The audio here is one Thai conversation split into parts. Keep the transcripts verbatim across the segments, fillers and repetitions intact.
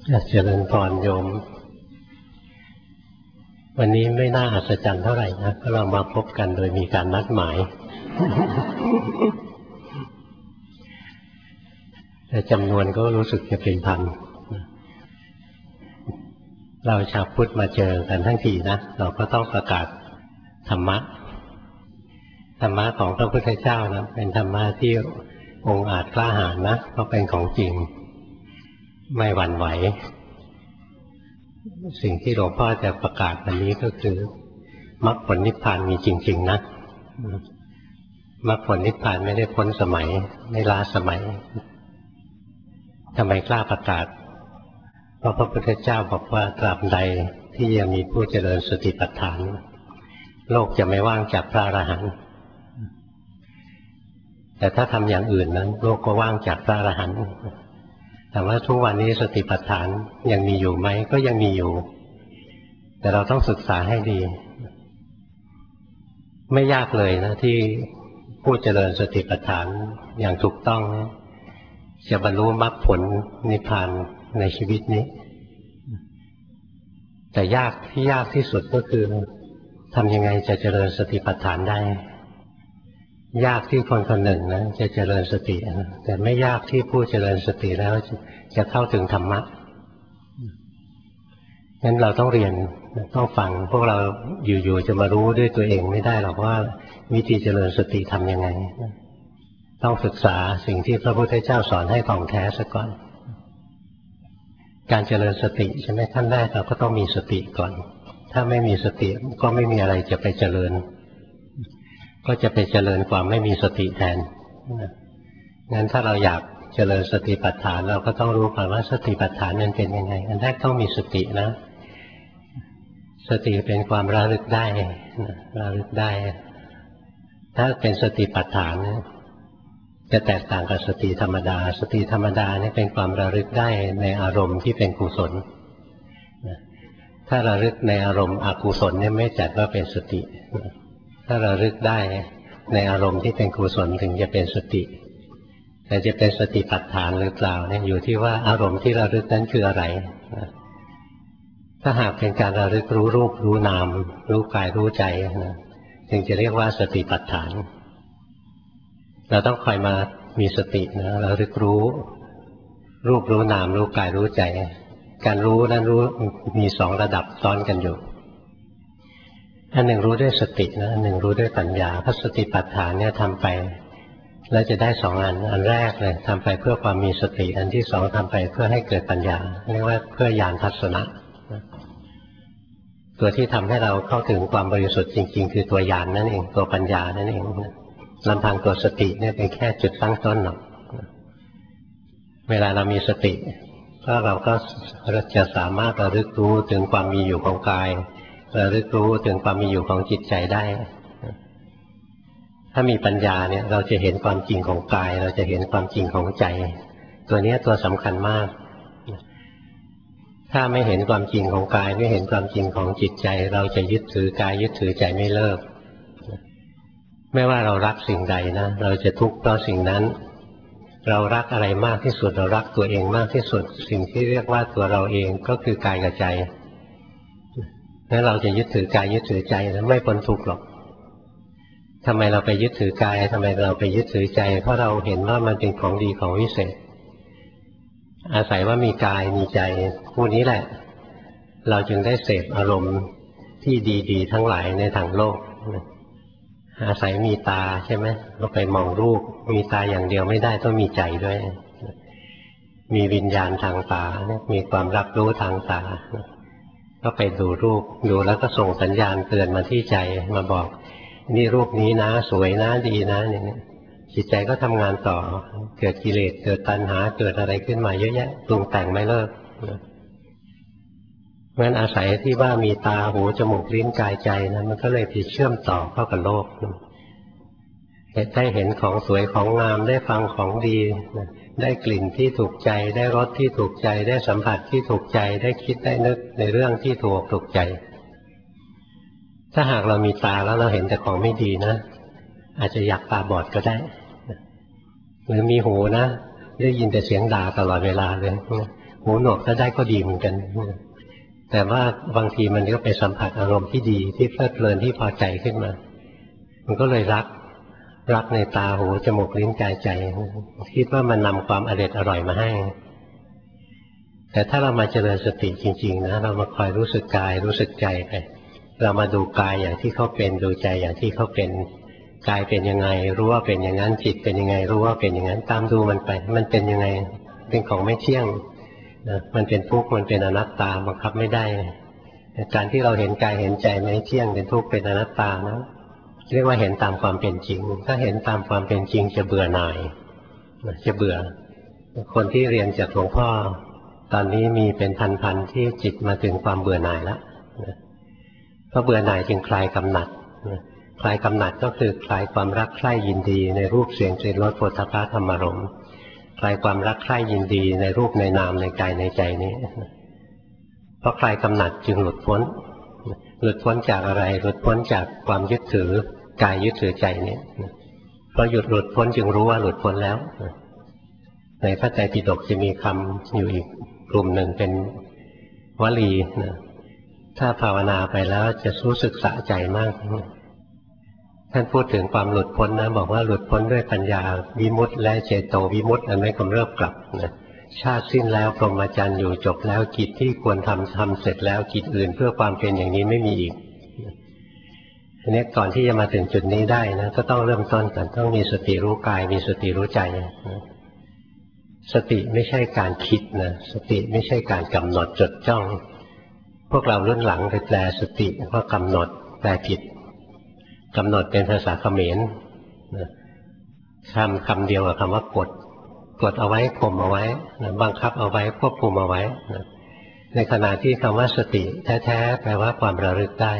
เจริญพรโยมวันนี้ไม่น่าอัศจรรย์เท่าไหร่นะเพราะเรามาพบกันโดยมีการนัดหมาย แต่จำนวนก็รู้สึกจะเป็นพันเราชาวพุทธมาเจอกันทั้งทีนะเราก็ต้องประกาศธรรมะธรรมะของพระพุทธเจ้านะเป็นธรรมะที่องค์อาจกล้าหาญนะเพราะเป็นของจริงไม่หวั่นไหวสิ่งที่หลวงพ่อจะประกาศวันนี้ก็คือมรรคผลนิพพานมีจริงๆนะมรรคผลนิพพานไม่ได้พ้นสมัยไม่ล้าสมัยทำไมกล้าประกาศเพราะพระพุทธเจ้าบอกว่าตราบใดที่ยังมีผู้เจริญสติปัฏฐานโลกจะไม่ว่างจากพระอรหันต์แต่ถ้าทำอย่างอื่นนั้นโลกก็ว่างจากพระอรหันต์แต่ว่าทุกวันนี้สติปัฏฐานยังมีอยู่ไหมก็ยังมีอยู่แต่เราต้องศึกษาให้ดีไม่ยากเลยนะที่ผู้เจริญสติปัฏฐานอย่างถูกต้องจะบรรลุมรรคผลนิพพานในชีวิตนี้แต่ยากที่ยากที่สุดก็คือทำยังไงจะเจริญสติปัฏฐานได้ยากที่คนคนหนึ่งนะจะเจริญสติแต่ไม่ยากที่ผู้เจริญสติแล้วจะเข้าถึงธรรมะงั้นเราต้องเรียนต้องฟังพวกเราอยู่ๆจะมารู้ด้วยตัวเองไม่ได้หรอกว่าวิธีเจริญสติทำยังไงต้องศึกษาสิ่งที่พระพุทธเจ้าสอนให้ท่องแท้ซะก่อนการเจริญสติใช่ไหมขั้นแรกเราก็ต้องมีสติก่อนถ้าไม่มีสติก็ไม่มีอะไรจะไปเจริญก็จะไปเจริญความไม่มีสติแทนงั้นถ้าเราอยากเจริญสติปัฏฐานเราก็ต้องรู้ก่อนว่าสติปัฏฐานนั้นเป็นยังไงอันแรกต้องมีสตินะสติเป็นความระลึกได้ระลึกได้ถ้าเป็นสติปัฏฐานจะแตกต่างกับสติธรรมดาสติธรรมดานี่เป็นความระลึกได้ในอารมณ์ที่เป็นกุศลถ้าระลึกในอารมณ์อกุศลเนี่ยไม่จัดว่าเป็นสติถ้าระลึกได้ในอารมณ์ที่เป็นกุศลถึงจะเป็นสติแต่จะเป็นสติปัฏฐานหรือเปล่าเนี่ยอยู่ที่ว่าอารมณ์ที่ระลึกนั้นคืออะไรถ้าหากเป็นการระลึกรู้รูปรู้นามรู้กายรู้ใจนะจึงจะเรียกว่าสติปัฏฐานเราต้องคอยมามีสตินะระลึกรู้รูปรู้นามรู้กายรู้ใจการรู้นั้นรู้มีสองระดับซ้อนกันอยู่อันหนึ่งรู้ด้วยสตินะอันหนึ่งรู้ด้วยปัญญาพระสติปัฏฐานเนี่ยทำไปแล้วจะได้สองอันอันแรกเลยทำไปเพื่อความมีสติอันที่สองทำไปเพื่อให้เกิดปัญญาเรียกว่าเพื่อญาณทัศนะตัวที่ทำให้เราเข้าถึงความบริสุทธิ์จริงๆคือตัวญาณ นั่นเองตัวปัญญานั่นเองลำพังตัวสติเนี่ยเป็นแค่จุดตั้งต้นหรอกเวลาเรามีสติก็เราก็จะสามารถระลึกรู้ถึงความมีอยู่ของกายระลึกรู้ถึงความมีอยู่ของจิตใจได้ถ้ามีปัญญาเนี่ยเราจะเห็นความจริงของกายเราจะเห็นความจริงของใจตัวนี้ตัวสำคัญมากถ้าไม่เห็นความจริงของกายไม่เห็นความจริงของจิตใจเราจะยึดถือกายยึดถือใจไม่เลิกไม่ว่าเรารักสิ่งใดนะเราจะทุกข์เพราะสิ่งนั้นเรารักอะไรมากที่สุดเรารักตัวเองมากที่สุดสิ่งที่เรียกว่าตัวเราเองก็คือกายกับใจแล้วเราจะยึดถือกายยึดถือใจแล้วไม่พ้นทุกข์หรอกทำไมเราไปยึดถือกายทำไมเราไปยึดถือใจเพราะเราเห็นว่ามันเป็นของดีของวิเศษอาศัยว่ามีกายมีใจผู้นี้แหละเราจึงได้เสพอารมณ์ที่ดีๆทั้งหลายในทางโลกอาศัยมีตาใช่ไหมเราไปมองรูปมีตาอย่างเดียวไม่ได้ต้องมีใจด้วยมีวิญญาณทางตามีความรับรู้ทางตาก็ไปดูรูปดูแล้วก็ส่งสัญญาณเตือนมาที่ใจมาบอกนี่รูปนี้นะสวยนะดีนะอย่างนี้จิตใจก็ทำงานต่อเกิดกิเลสเกิดตัณหาเกิดอะไรขึ้นมาเยอะแยะปรุงแต่งไม่เลิกเพราะฉะนั้นอาศัยที่ว่ามีตาหูจมูกลิ้นกายใจนะมันก็เลยไปเชื่อมต่อเข้ากับโลกได้เห็นของสวยของงามได้ฟังของดีได้กลิ่นที่ถูกใจได้รสที่ถูกใจได้สัมผัสที่ถูกใจได้คิดได้นึกในเรื่องที่ถูกถูกใจถ้าหากเรามีตาแล้วเราเห็นแต่ของไม่ดีนะอาจจะอยากตาบอดก็ได้หรือมีหูนะได้ยินแต่เสียงด่าตลอดเวลาเลยหูหนวกถ้าได้ก็ดีเหมือนกันแต่ว่าบางทีมันก็ไปสัมผัสอารมณ์ที่ดีที่เพลิดเพลินที่พอใจขึ้นมามันก็เลยรักรักในตาหูจมูกลิ้นกายใจคิดว่ามันนำความอร่อยอร่อยมาให้แต่ถ้าเรามาเจริญสติจริงๆนะเรามาคอยรู้สึกกายรู้สึกใจไปเรามาดูกายอย่างที่เขาเป็นดูใจอย่างที่เขาเป็นกายเป็นยังไงรู้ว่าเป็นอย่างนั้นจิตเป็นยังไงรู้ว่าเป็นอย่างนั้นตามดูมันไปมันเป็นยังไงเป็นของไม่เที่ยงนะมันเป็นทุกข์มันเป็นอนัตตาบังคับไม่ได้การที่เราเห็นกายเห็นใจไม่เที่ยงเป็นทุกข์เป็นอนัตตานะเรียกว่าเห็นตามความเป็นจริงถ้าเห็นตามความเป็นจริงจะเบื่อหน่ายจะเบื่อคนที่เรียนจากหลวงพ่อตอนนี้มีเป็นพันๆที่จิตมาถึงความเบื่อหน่ายแล้วเพราะเบื่อหน่ายจึงคลายกำหนัดคลายกำหนัดก็คือคลายความรักใคร่ยินดีในรูปเสียงกลิ่นรสโผฏฐัพพะธรรมารมณ์คลายความรักใคร่ยินดีในรูปในนามในกายในใจนี้เพราะคลายกำหนัดจึงหลุดพ้นหลุดพ้นจากอะไรหลุดพ้นจากความยึดถือกายยึดถือใจนี้เพราะหยุดหลุดพ้นจึงรู้ว่าหลุดพ้นแล้วในพระไตรปิฎกจะมีคำอยู่อีกกลุ่มหนึ่งเป็นวลีนะถ้าภาวนาไปแล้วจะรู้สึกสะใจมากท่านพูดถึงความหลุดพ้นนะบอกว่าหลุดพ้นด้วยปัญญาวิมุตติและเจโตวิมุตติอันไม่กำเริบกลับนะชาติสิ้นแล้วพรหมจรรย์อยู่จบแล้วกิจที่ควรทำทำเสร็จแล้วกิจอื่นเพื่อความเป็นอย่างนี้ไม่มีอีกทีนี้ก่อนที่จะมาถึงจุดนี้ได้นะก็ต้องเริ่มต้นกันต้องมีสติรู้กายมีสติรู้ใจนะสติไม่ใช่การคิดนะสติไม่ใช่การกำหนดจดจ้องพวกเรารุ่นหลังไปแปลสติว่ากำหนดแปลผิดกำหนดเป็นภาษาเขมรคำคำเดียวกับคำว่ากดกดเอาไว้ข่มเอาไว้บังคับเอาไว้ควบคุมเอาไว้ในขณะที่คำว่าสติแท้ๆแปลว่าความระลึกได้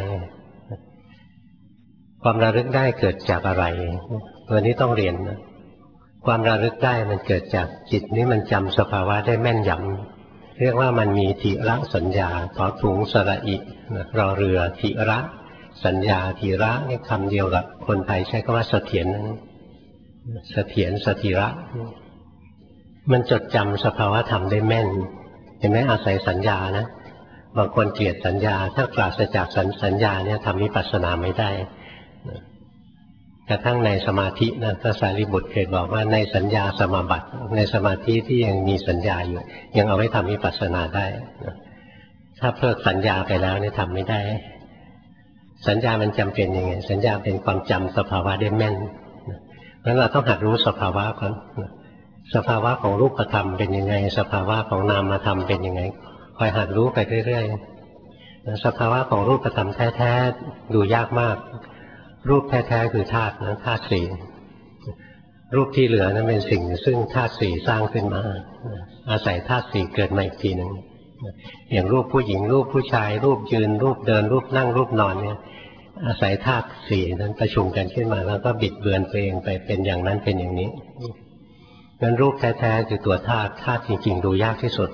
ความระลึกได้เกิดจากอะไรตัวนี้ต้องเรียนนะความระลึกได้มันเกิดจากจิตนี้มันจำสภาวะได้แม่นยำเรียกว่ามันมีทิระสัญญาถอถุงสระอิรอเรือทิระสัญญาทิระนี่คำเดียวกับคนไทยใช้คำว่าเสถียรเสถียรสถิระมันจดจำสภาวะธรรมได้แม่นเห็นไหมอาศัยสัญญานะบางคนเกลียดสัญญาถ้าปราศจากสัญญาเนี่ยทำวิปัสสนาไม่ได้กระทั่งในสมาธินะพระสารีบุตรเคยบอกว่าในสัญญาสมาบัติในสมาธิที่ยังมีสัญญาอยู่ยังเอาไว้ทำวิปัสสนาได้ถ้าเพิกสัญญาไปแล้วเนี่ยทำไม่ได้สัญญามันจำเป็นยังไงสัญญาเป็นความจำสภาวะได้แม่นงั้นเราต้องหัดรู้สภาวะก่อนสภาวะของรูปธรรมเป็นยังไงสภาวะของนามธรรมเป็นยังไงคอยหัดรู้ไปเรื่อยๆสภาวะของรูปธรรมแท้ๆดูยากมากรูปแท้ๆคือธาตุนะธาตุสี่รูปที่เหลือนั้นเป็นสิ่งซึ่งธาตุสี่สร้างขึ้นมาอาศัยธาตุสี่เกิดมาอีกทีหนึ่งอย่างรูปผู้หญิงรูปผู้ชายรูปยืนรูปเดินรูปนั่งรูปนอนเนี่ยอาศัยธาตุสี่นั้นประชุมกันขึ้นมาแล้วก็บิดเบือนตัวเองไปเป็นอย่างนั้นเป็นอย่างนี้งั้นรูปแท้ๆคือตัวธาตุธาตุจริงๆดูยากที่สุด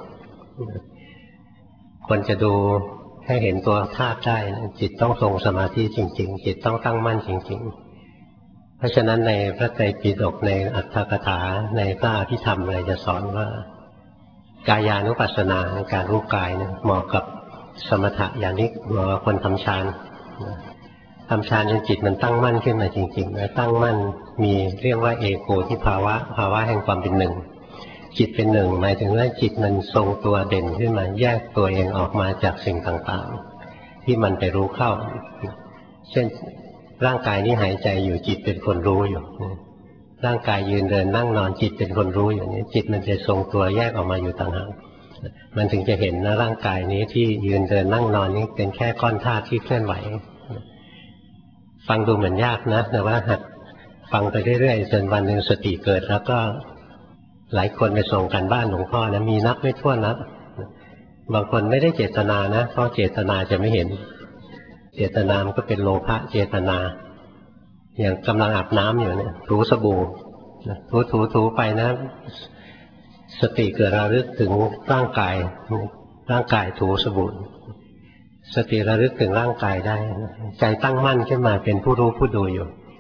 คนจะดูให้เห็นตัวธาตุได้จิตต้องทรงสมาธิจริงๆจิตต้องตั้งมั่นจริงๆเพราะฉะนั้นในพระไตรปิฎกในอัตถกถาในพระอภิธรรมอะไรจะสอนว่ากายานุปัสสนาการรู้กายเหมาะกับสมถะญาณิกเหมาะกับคนทำฌานทำฌานจนจิตมันตั้งมั่นขึ้นมาจริงๆแล้วตั้งมั่นมีเรียกว่าเอโกทิภาวะภาวะแห่งความเป็นหนึ่งจิตเป็นหนึ่งหมายถึงว่าจิตมันทรงตัวเด่นขึ้นมาแยกตัวเองออกมาจากสิ่งต่างๆที่มันไปรู้เข้าเช่นร่างกายนี้หายใจอยู่จิตเป็นคนรู้อยู่ร่างกายยืนเดินนั่งนอนจิตเป็นคนรู้อยู่นี้จิตมันจะทรงตัวแยกออกมาอยู่ต่างหากมันถึงจะเห็นนะร่างกายนี้ที่ยืนเดินนั่งนอนนี้เป็นแค่ก้อนธาตุที่เคลื่อนไหวฟังดูเหมือนยากนะแต่ว่าหัดฟังไปเรื่อยๆจนวันหนึ่งสติเกิดแล้วก็หลายคนไปส่งกันบ้านหลวงพ่อนะมีนับไม่ถ้วนนะบางคนไม่ได้เจตนานะเพราะเจตนาจะไม่เห็นเจตนามันก็เป็นโลภะเจตนาอย่างกำลังอาบน้ำอยู่เนี่ยถูสบู่ถูถูถูไปนะสติเกิดระลึกถึงร่างกายร่างกายถูสบู่สติระลึกถึงร่างกายได้ใจตั้งมั่นขึ้นมาเป็นผู้รู้ผู้ดูอยู่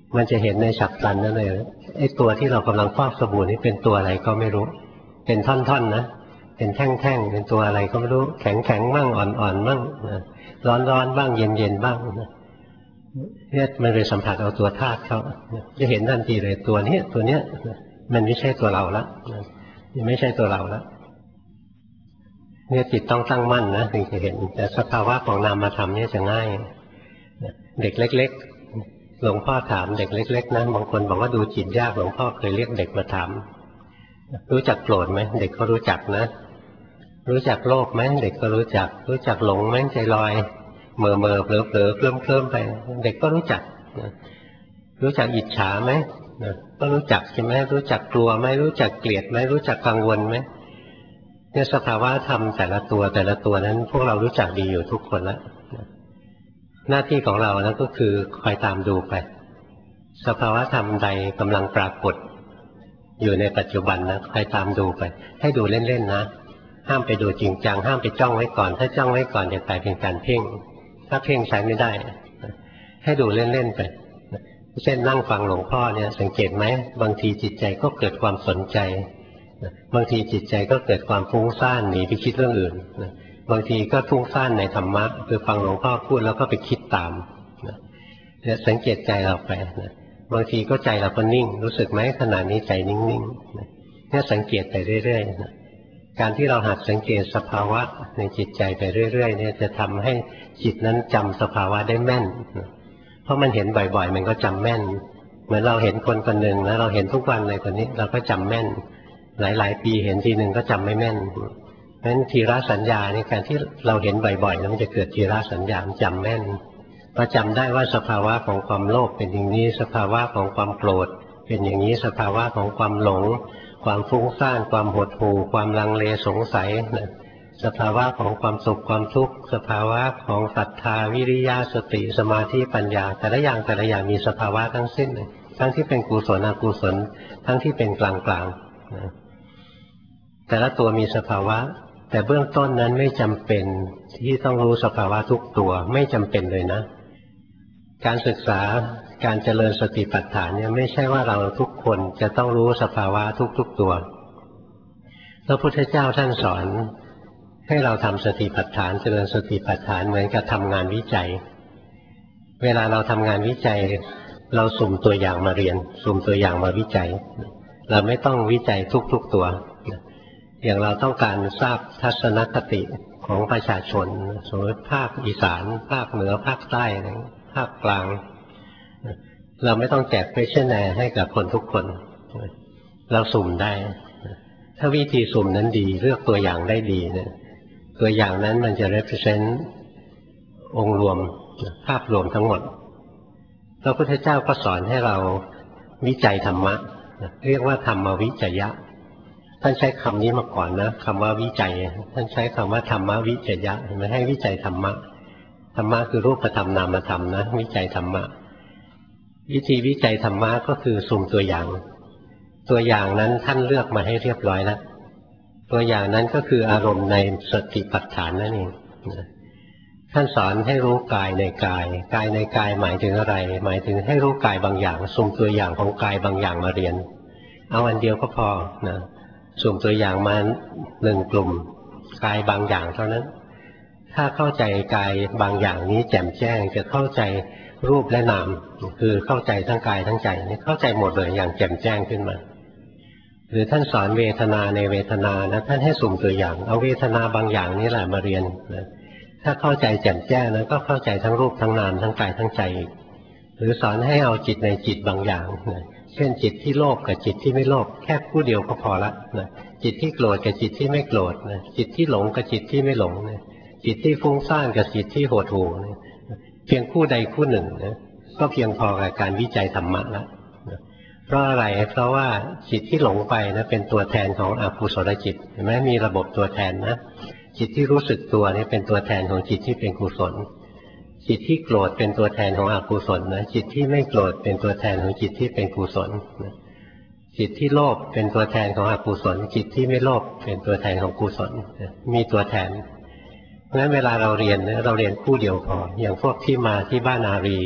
มันจะเห็นในฉับพลันนั่นเลยไอ้ตัวที่เรากำลังฟอกสบู่นี่เป็นตัวอะไรก็ไม่รู้เป็นท่อนๆนะเป็นแท่งๆเป็นตัวอะไรก็ไม่รู้แข็งๆบ้างอ่อนๆบ้างร้อนๆบ้างเย็นๆบ้างเนี่ยมันเลยสัมผัสเอาตัวธาตุเขาจะเห็นทันทีเลยตัวนี้ตัวเนี้ยมันไม่ใช่ตัวเราละมันไม่ใช่ตัวเราละเนี่ยจิตต้องตั้งมั่นนะถึงจะเห็นแต่สภาวะของนามธรรมเนี่ยจะง่ายเด็กเล็กๆหลวงพ่อถามเด็กเล็กๆนะบางคนบอกว่าดูจิตยากหลวงพ่อเคยเรียกเด็กมาถามรู้จักโกรธไหมเด็กก็รู้จักนะรู้จักโลภไหมเด็กก็รู้จักรู้จักหลงไหมใจลอยเมื่อเมื่อเผลอเผลอเคลิ้มเคลิ้มไปเด็กก็รู้จักรู้จักอิจฉาไหมก็รู้จักใช่ไหมรู้จักกลัวไหมรู้จักเกลียดไหมรู้จักกังวลไหมเนี่ยสภาวะธรรมแต่ละตัวแต่ละตัวนั้นพวกเรารู้จักดีอยู่ทุกคนแล้วหน้าที่ของเรานั้นก็คือคอยตามดูไปสภาวะธรรมใดกำลังปรากฏอยู่ในปัจจุบันนะคอยตามดูไปให้ดูเล่นๆนะห้ามไปดูจริงจังห้ามไปจ้องไว้ก่อนถ้าจ้องไว้ก่อนจะกลายเป็นการเพ่งถ้าเพ่งใช้ไม่ได้ให้ดูเล่นๆไปเช่นนั่งฟังหลวงพ่อเนี่ยสังเกตไหมบางทีจิตใจก็เกิดความสนใจบางทีจิตใจก็เกิดความฟุ้งซ่านหนีไปคิดเรื่องอื่นบางทีก็ฟุ้งซ่านในธรรมะคือฟังหลวงพ่อพูดแล้วก็ไปคิดตามเนี่ยสังเกตใจเราไปบางทีก็ใจเราก็นิ่งรู้สึกไหมขณะนี้ใจนิ่งๆเนี่ยสังเกตไปเรื่อยๆการที่เราหัดสังเกตสภาวะในจิตใจไปเรื่อยๆเนี่ยจะทำให้จิตนั้นจำสภาวะได้แม่นเพราะมันเห็นบ่อยๆมันก็จำแม่นเหมือนเราเห็นคนคนหนึ่งแล้วเราเห็นทุกวันเลยคนนี้เราก็จำแม่นหลายๆปีเห็นทีหนึ่งก็จำไม่แม่นเพราะฉะนั้นทีละสัญญาในการที่เราเห็นบ่อยๆแล้วมันจะเกิดทีละสัญญาจำแม่นพอจำได้ว่าสภาวะของความโลภเป็นอย่างนี้สภาวะของความโกรธเป็นอย่างนี้สภาวะของความหลงความฟุ้งซ่านความหดหู่ความลังเลสงสัยสภาวะของความสุขความทุกข์สภาวะของศรัทธาวิริยะสติสมาธิปัญญาแต่ละอย่างแต่ละอย่างมีสภาวะทั้งสิ้นทั้งที่เป็นกุศลอกุศลทั้งที่เป็นกลางๆแต่ละตัวมีสภาวะแต่เบื้องต้นนั้นไม่จำเป็นที่ต้องรู้สภาวะทุกตัวไม่จำเป็นเลยนะการศึกษาการเจริญสติปัฏฐานเนี่ยไม่ใช่ว่าเราทุกคนจะต้องรู้สภาวะทุกๆตัวพระพุทธเจ้าท่านสอนให้เราทำสติปัฏฐานเจริญสติปัฏฐานเหมือนกับทำงานวิจัยเวลาเราทำงานวิจัยเราสุ่มตัวอย่างมาเรียนสุ่มตัวอย่างมาวิจัยเราไม่ต้องวิจัยทุกๆตัวอย่างเราต้องการทราบทัศนคติของประชาชนสมมติภาคอีสานภาคเหนือภาคใต้ภาคกลางเราไม่ต้องแจกเพชรแนให้กับคนทุกคนเราสุ่มได้ถ้าวิธีสุ่มนั้นดีเลือกตัวอย่างได้ดีเนี่ยตัวอย่างนั้นมันจะ represent องค์รวมภาพรวมทั้งหมดพระพุทธเจ้าก็สอนให้เราวิจัยธรรมะเรียกว่าธรรมวิจยะท่านใช้คำนี้มาก่อนนะคำว่าวิจัยท่านใช้คำว่าธรรมวิจยะไม่ให้วิจัยธรรมะธรรมะคือรูปธรรมนามธรรมนะวิจัยธรรมะวิธีวิจัยธรรมะก็คือสุ่มตัวอย่างตัวอย่างนั้นท่านเลือกมาให้เรียบร้อยแล้วตัวอย่างนั้นก็คืออารมณ์ในสติปัฏฐานนั่นเองท่านสอนให้รู้กายในกายกายในกายหมายถึงอะไรหมายถึงให้รู้กายบางอย่างสุ่มตัวอย่างของกายบางอย่างมาเรียนเอาอันเดียวก็พอนะสุ่มตัวอย่างมาหนึ่งกลุ่มกายบางอย่างเท่านั้นถ้าเข้าใจกายบางอย่างนี้แจ่มแจ้งจะเข้าใจรูปและนามคือเข้าใจทั้งกายทั้งใจนี่เข้าใจหมดเลยอย่างแจ่มแจ้งขึ้นมาหรือท่านสอนเวทนาในเวทนานะท่านให้สุ่มตัวอย่างเอาเวทนาบางอย่างนี้แหละมาเรียนนะถ้าเข้าใจแจ่มแจ้งนะก็เข้าใจทั้งรูปทั้งนามทั้งกายทั้งใจอีกหรือสอนให้เอาจิตในจิตบางอย่างนะเช่นจิตที่โลภกับจิตที่ไม่โลภแค่คู่เดียวก็พอละนะจิตที่โกรธกับจิตที่ไม่โกรธนะจิตที่หลงกับจิตที่ไม่หลงนะจิตที่ฟุ้งซ่านกับจิตที่โหดหู่นะเพียงคู่ใดคู่หนึ่งนะก็เพียงพอกับการวิจัยธรรมะแล้วนะเพราะอะไรเพราะว่าจิตที่หลงไปนะเป็นตัวแทนของอกุศลจิตเห็นไหมมีระบบตัวแทนนะจิตที่รู้สึกตัวนี่เป็นตัวแทนของจิตที่เป็นกุศลจิตที่โกรธเป็นตัวแทนของอกุศลนะจิตที่ไม่โกรธเป็นตัวแทนของจิตที่เป็นกุศลนะจิตที่โลภเป็นตัวแทนของอกุศลจิตที่ไม่โลภเป็นตัวแทนของกุศลนะมีตัวแทนเพราะฉะนั้นเวลาเราเรียนเราเรียนคู่เดียวพออย่างพวกที่มาที่บ้านอารี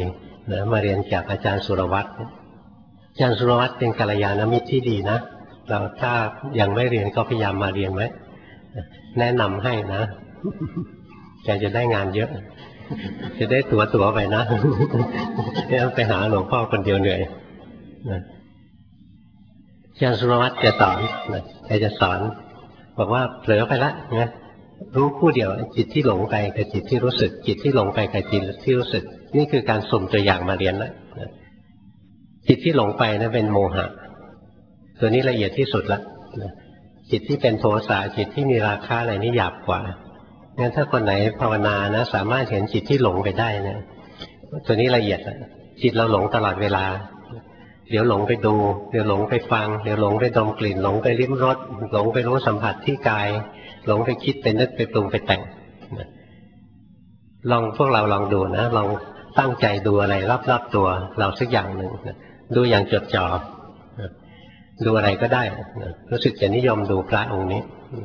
นะมาเรียนจากอาจารย์สุรวัตรอาจารย์สุรวัตรเป็นกัลยาณมิตรที่ดีนะเราถ้ายังไม่เรียนก็พยายามมาเรียนไว้แนะนำให้นะแกจะได้งานเยอะจะได้ตัวตัวไปนะไม่ต้องไปหาหลวงพ่อคนเดียวเหนื่อยนะอาจารย์สุรวัตรจะสอนนะแกจะสอนบอกว่าเผลอไปละนะรู้คู่เดียวจิตที่หลงไปกับจิตที่รู้สึกจิตที่หลงไปกับจิตที่รู้สึกนี่คือการสุ่มตัวอย่างมาเรียนแล้วนะจิตที่หลงไปนะเป็นโมหะตัวนี้ละเอียดที่สุดละนะจิตที่เป็นโทสะจิตที่มีราคะอะไรนี่หยาบกว่างั้นถ้าคนไหนภาวนานะสามารถเห็นจิตที่หลงไปได้นะตัวนี้ละเอียดจิตเราหลงตลอดเวลาเดี๋ยวหลงไปดูเดี๋ยวหลงไปฟังเดี๋ยวหลงไปดมกลิ่นหลงไปลิ้มรสหลงไปรู้สัมผัสที่กายหลงไปคิดไปนึกไปปรุงไปแต่งลองพวกเราลองดูนะลองตั้งใจดูอะไรรอบๆตัวเราสักอย่างหนึ่งดูอย่างจดจ่อดูอะไรก็ได้รู้สึกจะนิยมดูพระองค์นี้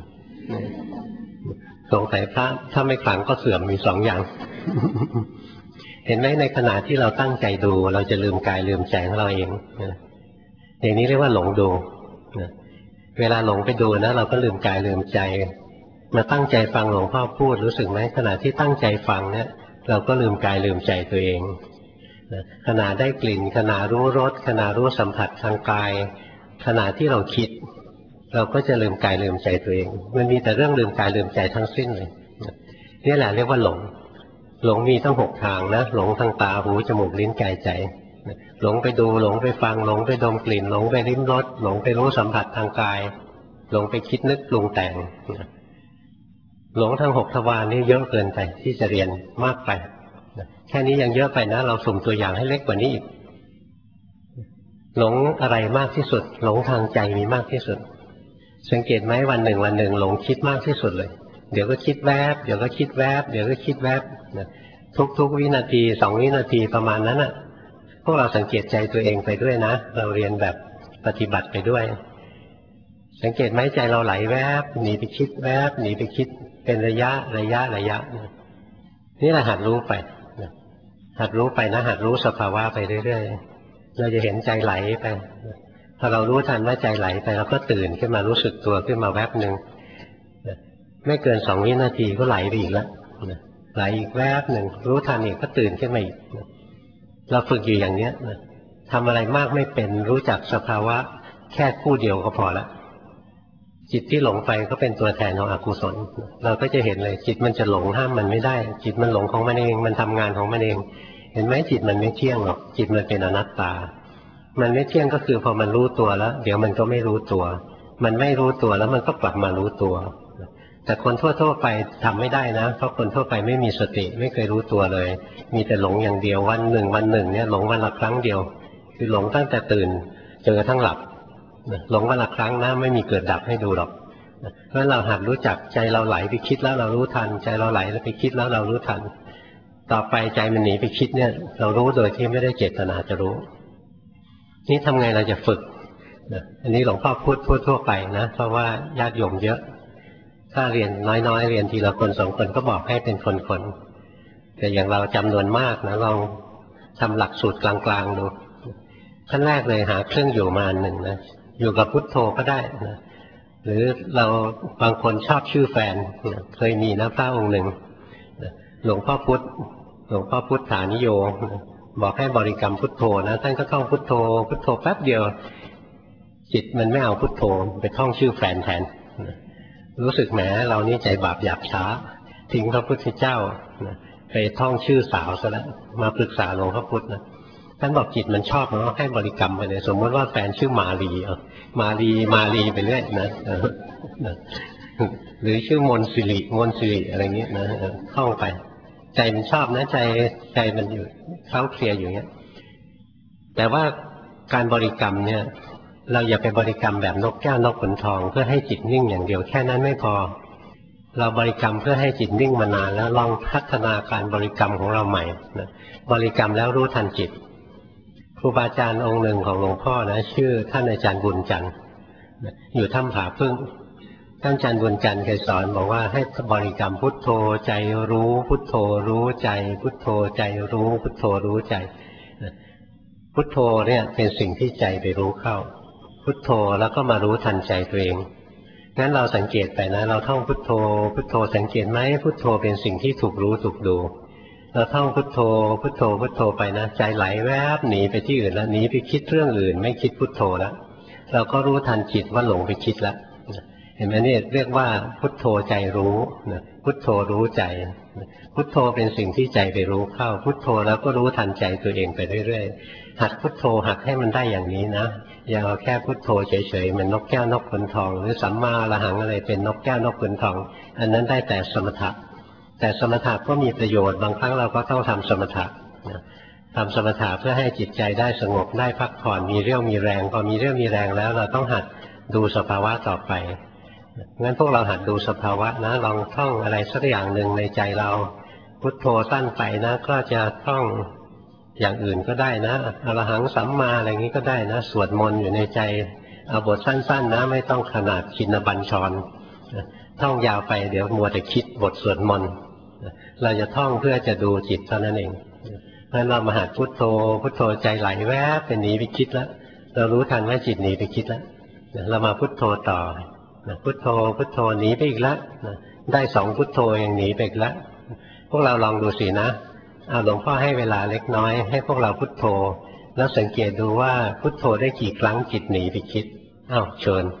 สงสัยพระถ้าไม่ขลังก็เสื่อมมีสองอย่างเห็นไหมในขณะที่เราตั้งใจดูเราจะลืมกายลืมใจของเราเองอย่างนี้เรียกว่าหลงดูเวลาหลงไปดูนะเราก็ลืมกายลืมใจมาตั้งใจฟังหลวงพ่อพูดรู้สึกไหมขณะที่ตั้งใจฟังเนี่ยเราก็ลืมกายลืมใจตัวเองขณะได้กลิ่นขณะรู้รสขณะรู้สัมผัสทางกายขณะที่เราคิดเราก็จะลืมกายลืมใจตัวเองมันมีแต่เรื่องลืมกายลืมใจทั้งสิ้นเลยนี่แหละเรียกว่าหลงหลงมีทั้งหกทางนะหลงทางตาหูจมูกลิ้นกายใจหลงไปดูหลงไปฟังหลงไปดมกลิ่นหลงไปลิ้มรสหลงไปรู้สัมผัสทางกายหลงไปคิดนึกปรุงแต่งหลงทั้งหกทวารนี่เยอะเกินไปที่จะเรียนมากไปแค่นี้ยังเยอะไปนะเราสุ่มตัวอย่างให้เล็กกว่านี้อีกหลงอะไรมากที่สุดหลงทางใจมีมากที่สุดสังเกตไหมวันหนึ่งวันหนึ่งหลงคิดมากที่สุดเลยเดี๋ยวก็คิดแวบเดี๋ยวก็คิดแวบเดี๋ยวก็คิดแวบทุกๆวินาทีสองวินาทีประมาณนั้นน่ะพวกเราสังเกตใจตัวเองไปด้วยนะเราเรียนแบบปฏิบัติไปด้วยสังเกตไหมใจเราไหลแวบหนีไปคิดแวบหนีไปคิดเป็นระยะระยะระยะนี่แหละหัดรู้ไปหัดรู้ไปนะหัดรู้สภาวะไปเรื่อยๆเราจะเห็นใจไหลไปพอเรารู้ทันว่าใจไหลไปเราก็ตื่นขึ้นมารู้สึกตัวขึ้นมาแวบหนึ่งไม่เกินสองวินาทีก็ไหลไปอีกแล้วไหลอีกแวบหนึ่งรู้ทันอีกก็ตื่นขึ้นมาอีกเราฝึกอยู่อย่างนี้ทำอะไรมากไม่เป็นรู้จักสภาวะแค่คู่เดียวก็พอละจิตที่หลงไปก็เป็นตัวแทนของอกุศลเราก็จะเห็นเลยจิตมันจะหลงห้ามมันไม่ได้จิตมันหลงของมันเองมันทำงานของมันเองเห็นไหมจิตมันไม่เที่ยงหรอกจิตมันเป็นอนัตตามันไม่เที่ยงก็คือพอมันรู้ตัวแล้วเดี๋ยวมันก็ไม่รู้ตัวมันไม่รู้ตัวแล้วมันก็กลับมารู้ตัวแต่คนทั่วๆไปทำไม่ได้นะเพราะคนทั่วไปไม่มีสติไม่เคยรู้ตัวเลยมีแต่หลงอย่างเดียววันหนึ่งวันหนึ่งเนี่ยหลงวันละครั้งเดียวคือหลงตั้งแต่ตื่นจนกระทั่งหลับหลงวันละครั้งนะไม่มีเกิดดับให้ดูหรอกเพราะเราหัดรู้จักใจเราไหลไปคิดแล้วเรารู้ทันใจเราไหลแล้วไปคิดแล้วเรารู้ทันต่อไปใจมันหนีไปคิดเนี่ยเรารู้โดยที่ไม่ได้เจตนาจะรู้นี่ทำไงเราจะฝึกอันนี้หลวงพ่อพูดพูดทั่วไปนะเพราะว่าญาติโยมเยอะถ้าเรียนน้อยๆเรียนทีละคนสองคนก็บอกให้เป็นคนๆแต่อย่างเราจำนวนมากนะลองทำหลักสูตรกลางๆดูขั้นแรกเลยหาเครื่องอยู่มาหนึ่งนะอยู่กับพุทโธก็ได้นะหรือเราบางคนชอบชื่อแฟนนะเคยมีนะพระองค์หนึ่งนะหลวงพ่อพุธหลวงพ่อพุทธานิโยนะบอกให้บริกรรมพุทโธนะท่านก็ท่องพุทโธพุทโธแป๊บเดียวจิตมันไม่เอาพุทโธไปท่องชื่อแฟนแทนนะรู้สึกแหมเรานี่ใจบาปหยาบช้าทิ้งพระพุทธเจ้านะไปท่องชื่อสาวซะแล้วมาปรึกษาหลวงพ่อพุธนะท่านบอกจิตมันชอบเนาะให้บริกรรมไปเลยสมมติว่าแฟนชื่อมาลีเอามาลีมาลีไปเรื่อยนะหรือชื่อมนสิริมนสิริอะไรเงี้ยนะท่องไปใจมันชอบนะใจใจมันอยู่เข้าเคลียร์อยู่เงี้ยแต่ว่าการบริกรรมเนี่ยเราอย่าไปบริกรรมแบบนกแก้วนกขุนทองเพื่อให้จิตนิ่งอย่างเดียวแค่นั้นไม่พอเราบริกรรมเพื่อให้จิตนิ่งมานานแล้วลองพัฒนาการบริกรรมของเราใหม่นะบริกรรมแล้วรู้ทันจิตครูบาอาจารย์องค์หนึ่งของหลวงพ่อนะชื่อท่านอาจารย์บุญจันทร์อยู่ถ้ำผาพึ่งท่านอาจารย์บุญจันทร์เคยสอนบอกว่าให้บริกรรมพุทโธใจรู้พุทโธรู้ใจพุทโธใจรู้พุทโธรู้ใจพุทโธเนี่ยเป็นสิ่งที่ใจไปรู้เข้าพุทโธแล้วก็มารู้ทันใจตัวเองงั้นเราสังเกตไปนะเราท่องพุทโธพุทโธสังเกตไหมพุทโธเป็นสิ่งที่ถูกรู้ถูกดูเราท่องพุทโธพุทโธพุทโธไปนะใจไหลแวบหนีไปที่อื่นแล้วหนีไปคิดเรื่องอื่นไม่คิดพุทโธแล้วเราก็รู้ทันจิตว่าหลงไปคิดแล้วเห็นไหมนี่เรียกว่าพุทโธใจรู้พุทโธรู้ใจพุทโธเป็นสิ่งที่ใจไปรู้เข้าพุทโธแล้วก็รู้ทันใจตัวเองไปเรื่อยๆหัดพุทโธหัดให้มันได้อย่างนี้นะอย่าเอาแค่พุทโธเฉยๆมันนกแก้วนกขุนทองหรือสัมมาอรหังอะไรเป็นนกแก้วนกขุนทองอันนั้นได้แต่สมถะแต่สมถะก็มีประโยชน์บางครั้งเราก็ต้องทำสมถะทำสมถะเพื่อให้จิตใจได้สงบได้พักผ่อนมีเรี่ยวมีแรงพอมีเรี่ยวมีแรงแล้วเราต้องหัดดูสภาวะต่อไปงั้นพวกเราหัดดูสภาวะนะลองท่องอะไรสักอย่างหนึ่งในใจเราพุทโธสั้นไปนะก็จะท่องอย่างอื่นก็ได้นะอรหังสัมมาอะไรอย่างนี้ก็ได้นะสวดมนต์อยู่ในใจเอาบทสั้นๆนะไม่ต้องขนาดชินบัญชรท่องยาวไปเดี๋ยวมัวแต่คิดบทสวดมนต์เราจะท่องเพื่อจะดูจิตเท่านั้นเองงั้นเรามาหัดพุทโธพุทโธใจไหลแวบไปหนีไปคิดแล้วเรารู้ทันว่าจิตหนีไปคิดแล้วเรามาพุทโธต่อพุทโธพุทโธหนีไปอีกแล้วได้สองพุทโธยังหนีไปอีกแล้วพวกเราลองดูสินะเอาหลวงพ่อให้เวลาเล็กน้อยให้พวกเราพุทโธแล้วสังเกตดูว่าพุทโธได้กี่ครั้งจิตหนีไปคิดอ้าวเชิญ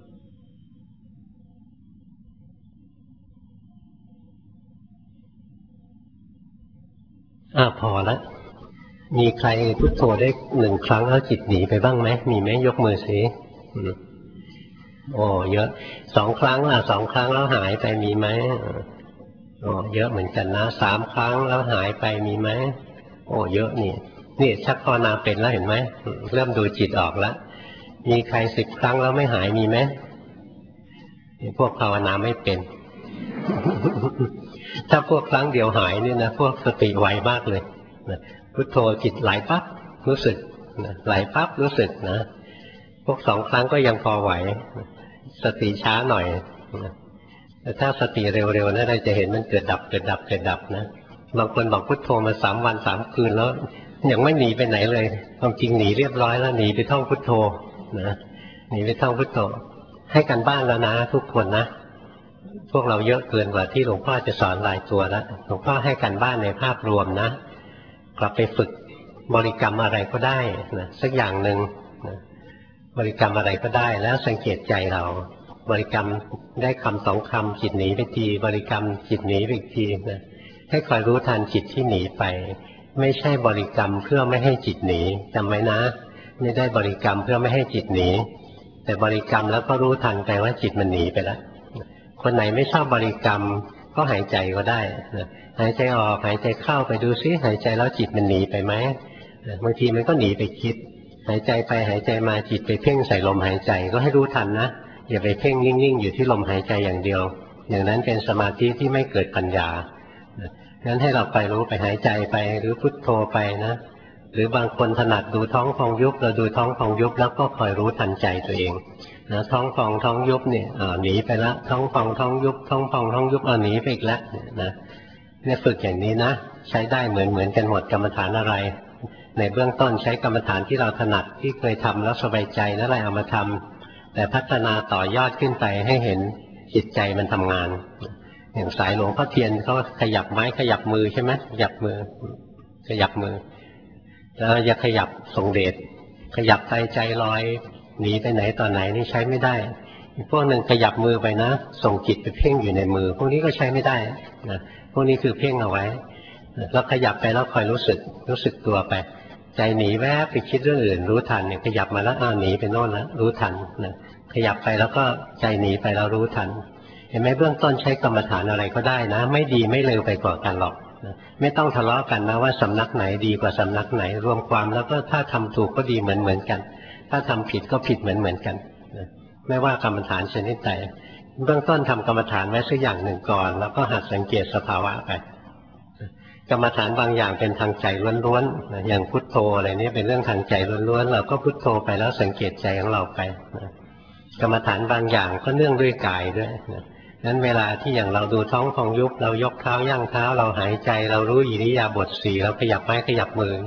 อ้าวพอละมีใครพุทโธได้หนึ่งครั้งแล้วจิตหนีไปบ้างไหมมีไหมยกมือสิโอ้เยอะสองครั้งล่ะสองครั้งแล้วหายไปมีไหมโอ้เยอะเหมือนกันนะสามครั้งแล้วหายไปมีไหมโอ้เยอะนี่นี่ชักภาวนาเป็นแล้วเห็นไหมเริ่มดูจิตออกแล้วมีใครสิบครั้งแล้วไม่หายมีไหมพวกภาวนาไม่เป็น ถ้าพวกครั้งเดียวหายนี่นะพวกสติไวมากเลยพุทโธจิตไหลปั๊บรู้สึกไหลปั๊บรู้สึกนะพวกสองครั้งก็ยังพอไหวสติช้าหน่อยแต่ถ้าสติเร็วๆนะเราจะเห็นมันเกิดดับเกิดดับเกิดดับนะบางคนบอกพุทโธมาสามวันสามคืนแล้วยังไม่หนีไปไหนเลยความจริงหนีเรียบร้อยแล้วหนีไปท่องพุทโธนะหนีไปท่องพุทโธให้กันบ้านแล้วนะทุกคนนะพวกเราเยอะเกินกว่าที่หลวงพ่อจะสอนรายตัวแล้วหลวงพ่อให้กันบ้านในภาพรวมนะกลับไปฝึกบริกรรมอะไรก็ได้นะสักอย่างหนึ่งนะบริกรรมอะไรก็ได้แล้วสังเกตใจเราบริกรรมได้คำสองคำจิตหนีไปทีบริกรรมจิตหนีไปอีกทีนะให้คอยรู้ทันจิตที่หนีไปไม่ใช่บริกรรมเพื่อไม่ให้จิตหนีจำไว้นะไม่ได้บริกรรมเพื่อไม่ให้จิตหนีแต่บริกรรมแล้วก็รู้ทันไปว่าจิตมันหนีไปแล้วคนไหนไม่ชอบบริกรรมก็หายใจก็ได้นะหายใจออกหายใจเข้าไปดูซิหายใจแล้วจิตมันหนีไปไหมบางทีมันก็หนีไปคิดหายใจไปหายใจมาจิตไปเพ่งใส่ลมหายใจก็ให้รู้ทันนะอย่าไปเพ่งนิ่งๆอยู่ที่ลมหายใจอย่างเดียวอย่างนั้นเป็นสมาธิที่ไม่เกิดปัญญางั้นให้เราไปรู้ไปหายใจไปหรือพุทโธไปนะหรือบางคนถนัดดูท้องพองยุบเราดูท้องพองยุบแล้วก็คอยรู้ทันใจตัวเองนะท้องพองท้องยุบเนี่ยอ่าหนีไปละท้องพองท้องยุบท้องพองท้องยุบอ่าหนีไปอีกแล้วนะเนี่ยฝึกอย่างนี้นะใช้ได้เหมือนเหมือนกันหมดกรรมฐานอะไรในเบื้องต้นใช้กรรมฐานที่เราถนัดที่เคยทำแล้วสบายใจนั่นแหละเอามาทำแต่พัฒนาต่อยอดขึ้นไปให้เห็นจิตใจมันทำงานอย่างสายหลวงพ่อเทียนเขาขยับไม้ขยับมือใช่ไหมขยับมือขยับมือแล้วอย่าขยับทรงเดชขยับไปใจลอยหนีไปไหนต่อไหนนี่ใช้ไม่ได้พวกหนึ่งขยับมือไปนะส่งจิตไปเพ่งอยู่ในมือพวกนี้ก็ใช้ไม่ได้นะพวกนี้คือเพ่งเอาไว้แล้วขยับไปแล้วคอยรู้สึกรู้สึกตัวไปใจหนีแวบไปคิดเรื่องอื่นรู้ทันเนี่ยขยับมาแล้วอ้าวหนีไปโน่นแล้วรู้ทันนะขยับไปแล้วก็ใจหนีไปแล้วรู้ทันเห็นไหมเบื้องต้นใช้กรรมฐานอะไรก็ได้นะไม่ดีไม่เลวไปกว่ากันหรอกนะไม่ต้องทะเลาะกันนะว่าสำนักไหนดีกว่าสำนักไหนรวมความแล้วก็ถ้าทำถูกก็ดีเหมือนเหมือนกันถ้าทำผิดก็ผิดเหมือนเหมือนกันนะไม่ว่ากรรมฐานชนิดใดเบื้องต้นทำกรรมฐานไว้สักอย่างหนึ่งก่อนแล้วก็หัดสังเกตสภาวะไปกรรมฐานบางอย่างเป็นทางใจล้วนๆนะอย่างพุทโธอะไรนี้เป็นเรื่องทางใจล้วนๆเราก็พุทโธไปแล้วสังเกตใจของเราไปนะกรรมฐานบางอย่างก็เนื่องด้วยกายด้วยนะนั้นเวลาที่อย่างเราดูท้องพองยุบเรายกเท้าย่างเท้าเราหายใจเรารู้อิริยาบถสี่เราขยับไม้ขยับมือเนี่ย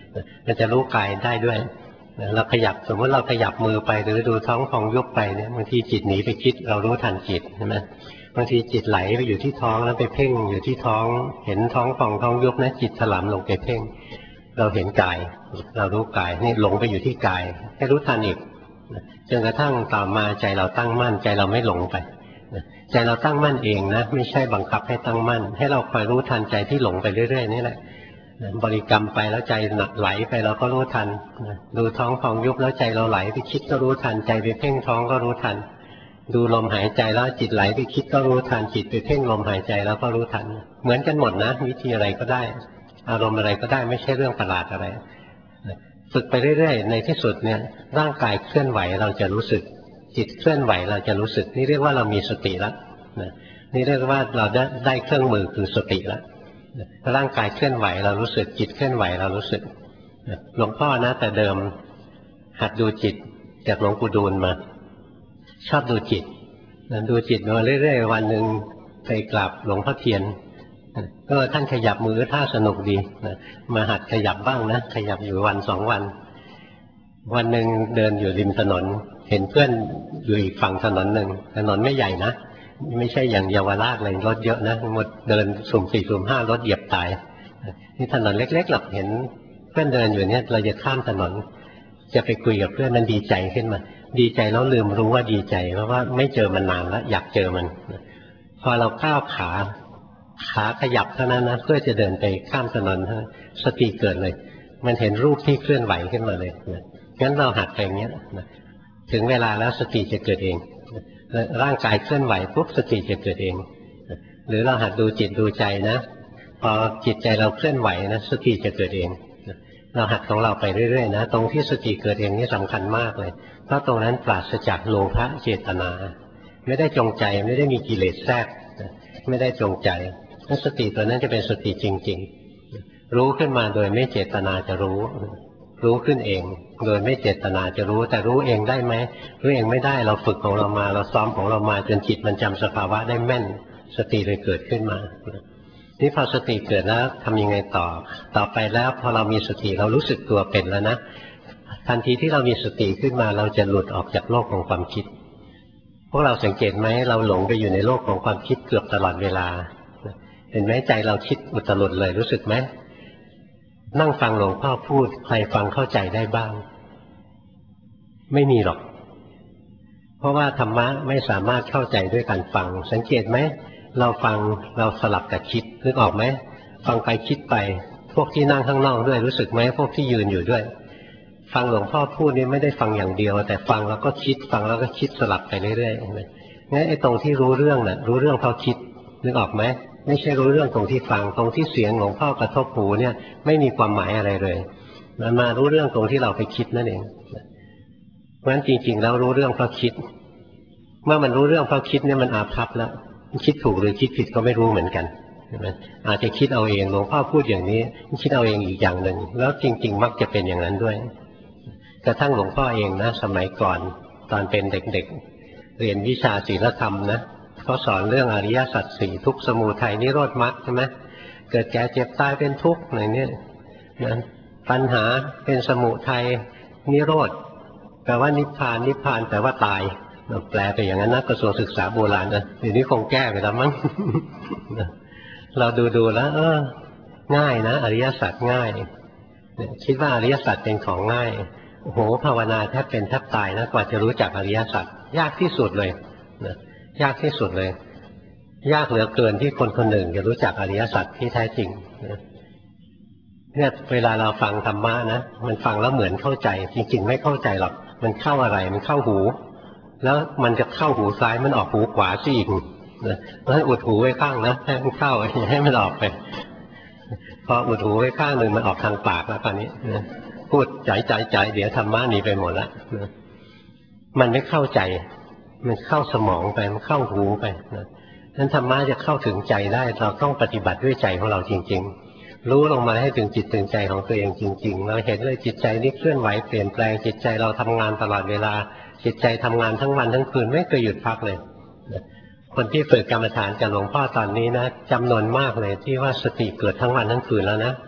มันจะรู้กายได้ด้วยเราขยับสมมติเราขยับมือไปหรือดูท้องพองยุบไปเนี่ยบางทีจิตหนีไปคิดเรารู้ทันจิตใช่ไหมบางทีจิตไหลไปอยู่ที่ท้องแล้วไปเพ่งอยู่ที่ท้องเห็นท้องพองท้องยุบนะจิตถลำลงไปเพ่งเราเห็นกายเรารู้กายนี่หลงไปอยู่ที่กายให้รู้ทันอีกจนกระทั่งต่อมาใจเราตั้งมั่นใจเราไม่หลงไปใจเราตั้งมั่นเองนะไม่ใช่บังคับให้ตั้งมั่นให้เราคอยรู้ทันใจที่หลงไปเรื่อยๆนี่แหละบริกรรมไปแล้วใจไหลไปเราก็รู้ทันดูท้องพองยุบแล้วใจเราไหลไปคิดก็รู้ทันใจไปเพ่งท้องก็รู้ทันดูลมหายใจแล้วจิตไหลไปคิดก็รู้ทันจิตไปเพ่งลมหายใจแล้วก็รู้ทันเหมือนกันหมดนะวิธีอะไรก็ได้อารมณ์อะไรก็ได้ไม่ใช่เรื่องประหลาดอะไรฝึกไปเรื่อยๆในที่สุดเนี่ยร่างกายเคลื่อนไหวเราจะรู้สึกจิตเคลื่อนไหวเราจะรู้สึกนี่เรียกว่าเรามีสติแล้วนี่เรียกว่าเราได้ได้เครื่องมือคือสติแล้วร่างกายเคลื่อนไหวเรารู้สึกจิตเคลื่อนไหวเรารู้สึกหลวงพ่อนะแต่เดิมหัดดูจิตจากหลวงปู่ดูลมาชอบดูจิตดูจิตมาเรื่อยๆวันหนึ่งไปกราบหลวงพ่อเทียนก็ท่านขยับมือท่าสนุกดีมาหัดขยับบ้างนะขยับอยู่วันสองวันวันหนึ่งเดินอยู่ริมถนนเห็นเพื่อนอยู่อีกฝั่งถนนหนึ่งถนนไม่ใหญ่นะไม่ใช่อย่างเยาวราชเลยรถเยอะนะหมดเดินสุ่มสี่สุ่มห้ารถเหยียบตายนี่ถนนเล็กๆหรอกเห็นเพื่อนเดินอยู่เนี่ยเราจะข้ามถนนจะไปคุยกับเพื่อนนั้นดีใจขึ้นมาดีใจแล้วลืมรู้ว่าดีใจเพราะว่าไม่เจอมันนานแล้วอยากเจอมันพอเราก้าวขาขาขยับเท่านั้นนะเพื่อจะเดินไปข้ามถนนสติเกิดเลยมันเห็นรูปที่เคลื่อนไหวขึ้นมาเลยงั้นเราหัดไปอย่างนี้ถึงเวลาแล้วสติจะเกิดเองร่างกายเคลื่อนไหวปุ๊บสติจะเกิดเองหรือเราหัดดูจิตดูใจนะพอจิตใจเราเคลื่อนไหวนะสติจะเกิดเองเราหัดของเราไปเรื่อยๆนะตรงที่สติเกิดเองนี่สำคัญมากเลยเพราะตรงนั้นปราศจากโลภะเจตนาไม่ได้จงใจไม่ได้มีกิเลสแทรกไม่ได้จงใจสติตัวนั้นจะเป็นสติจริงๆรู้ขึ้นมาโดยไม่เจตนาจะรู้รู้ขึ้นเองโดยไม่เจตนาจะรู้แต่รู้เองได้ไหมรู้เองไม่ได้เราฝึกของเรามาเราซ้อมของเรามาจนจิตมันจำสภาวะได้แม่นสติเลยเกิดขึ้นมานี่พอสติเกิดแล้วทำยังไงต่อต่อไปแล้วพอเรามีสติเรารู้สึกตัวเป็นแล้วนะทันทีที่เรามีสติขึ้นมาเราจะหลุดออกจากโลกของความคิดพวกเราสังเกตไหมเราหลงไปอยู่ในโลกของความคิดเกือบตลอดเวลาเห็นไหมใจเราคิดอุตรุดเลยรู้สึกไหมนั่งฟังหลวงพ่อพูดใครฟังเข้าใจได้บ้างไม่มีหรอกเพราะว่าธรรมะไม่สามารถเข้าใจด้วยการฟังสังเกตไหมเราฟังเราสลับกับคิดนึกออกไหมฟังไปคิดไปพวกที่นั่งข้างนอกด้วยรู้สึกไหมพวกที่ยืนอยู่ด้วยฟังหลวงพ่อพูดนี่ไม่ได้ฟังอย่างเดียวแต่ฟังแล้วก็คิดฟังแล้วก็คิดสลับไปเรื่อยๆงั้นไอ้ตรงที่รู้เรื่องน่ะรู้เรื่องเพราะคิดนึกออกไหมไม่ใช่รู้เรื่องตรงที่ฟังตรงที่เสียงหลวงพ่อกระทบหูเนี่ยไม่มีความหมายอะไรเลยมันมารู้เรื่องตรงที่เราไปคิดนั่นเองเพราะฉะนั้นจริงๆแล้วรู้เรื่องเพราะคิดเมื่อมันรู้เรื่องเพราะคิดเนี่ยมันอาภัพแล้วคิดถูกหรือคิดผิดก็ไม่รู้เหมือนกันใช่ไหมอาจจะคิดเอาเองหลวงพ่อพูดอย่างนี้คิดเอาเองอีกอย่างหนึ่งแล้วจริงๆมักจะเป็นอย่างนั้นด้วยกระทั่งหลวงพ่อเองนะสมัยก่อนตอนเป็นเด็กๆเรียนวิชาศีลธรรมนะเขาสอนเรื่องอริยสัจสี่ทุกข์สมุทัยนิโรธมรรคใช่ไหมเกิดแก่เจ็บตายเป็นทุกข์อะไรเนี่ยนะปัญหาเป็นสมุทัยนิโรธแปลว่านิพพานนิพพานแปลว่าตายเราแปลไปอย่างนั้นนะกระทรวงศึกษาโบราณนะเดี๋ยวนี้คงแก้ไปแล้วมั้ง เราดูดูแล้วเออง่ายนะอริยสัจง่ายคิดว่าอริยสัจเป็นของง่ายโอ้โหภาวนาแทบเป็นแทบตายนะกว่าจะรู้จักอริยสัจยากที่สุดเลยนะยากที่สุดเลยยากเหลือเกินที่คนคนหนึ่งจะรู้จักอริยสัจที่แท้จริงนะเนี่ยเวลาเราฟังธรรมะนะมันฟังแล้วเหมือนเข้าใจจริงๆไม่เข้าใจหรอกมันเข้าอะไรมันเข้าหูแล้วมันจะเข้าหูซ้ายมันออกหูขวาซะอีกนะเพราะฉะนั้นอุดหูไว้ข้างนะให้มันเข้าอย่าให้มันออกไปพออุดหูไว้ข้างหนึ่งมันออกทางปากแล้วตอนนี้นะพูดใจใจใจเดี๋ยวธรรมะหนีไปหมดแล้วนะมันไม่เข้าใจมันเข้าสมองไปมันเข้าหูไปนะนั้นธรรมะจะเข้าถึงใจได้เราต้องปฏิบัติด้วยใจของเราจริงๆรู้ลงมาให้ถึงจิตถึงใจของตัวเองจริงๆเราเห็นเลยจิตใจนี้เคลื่อนไหวเปลี่ยนแปลงจิตใจเราทำงานตลอดเวลาจิตใจทำงานทั้งวันทั้งคืนไม่เคยหยุดพักเลยคนที่ฝึกกรรมฐานกับหลวงพ่อตอนนี้นะจำนวนมากเลยที่ว่าสติเกิดทั้งวันทั้งคืนแล้วนะ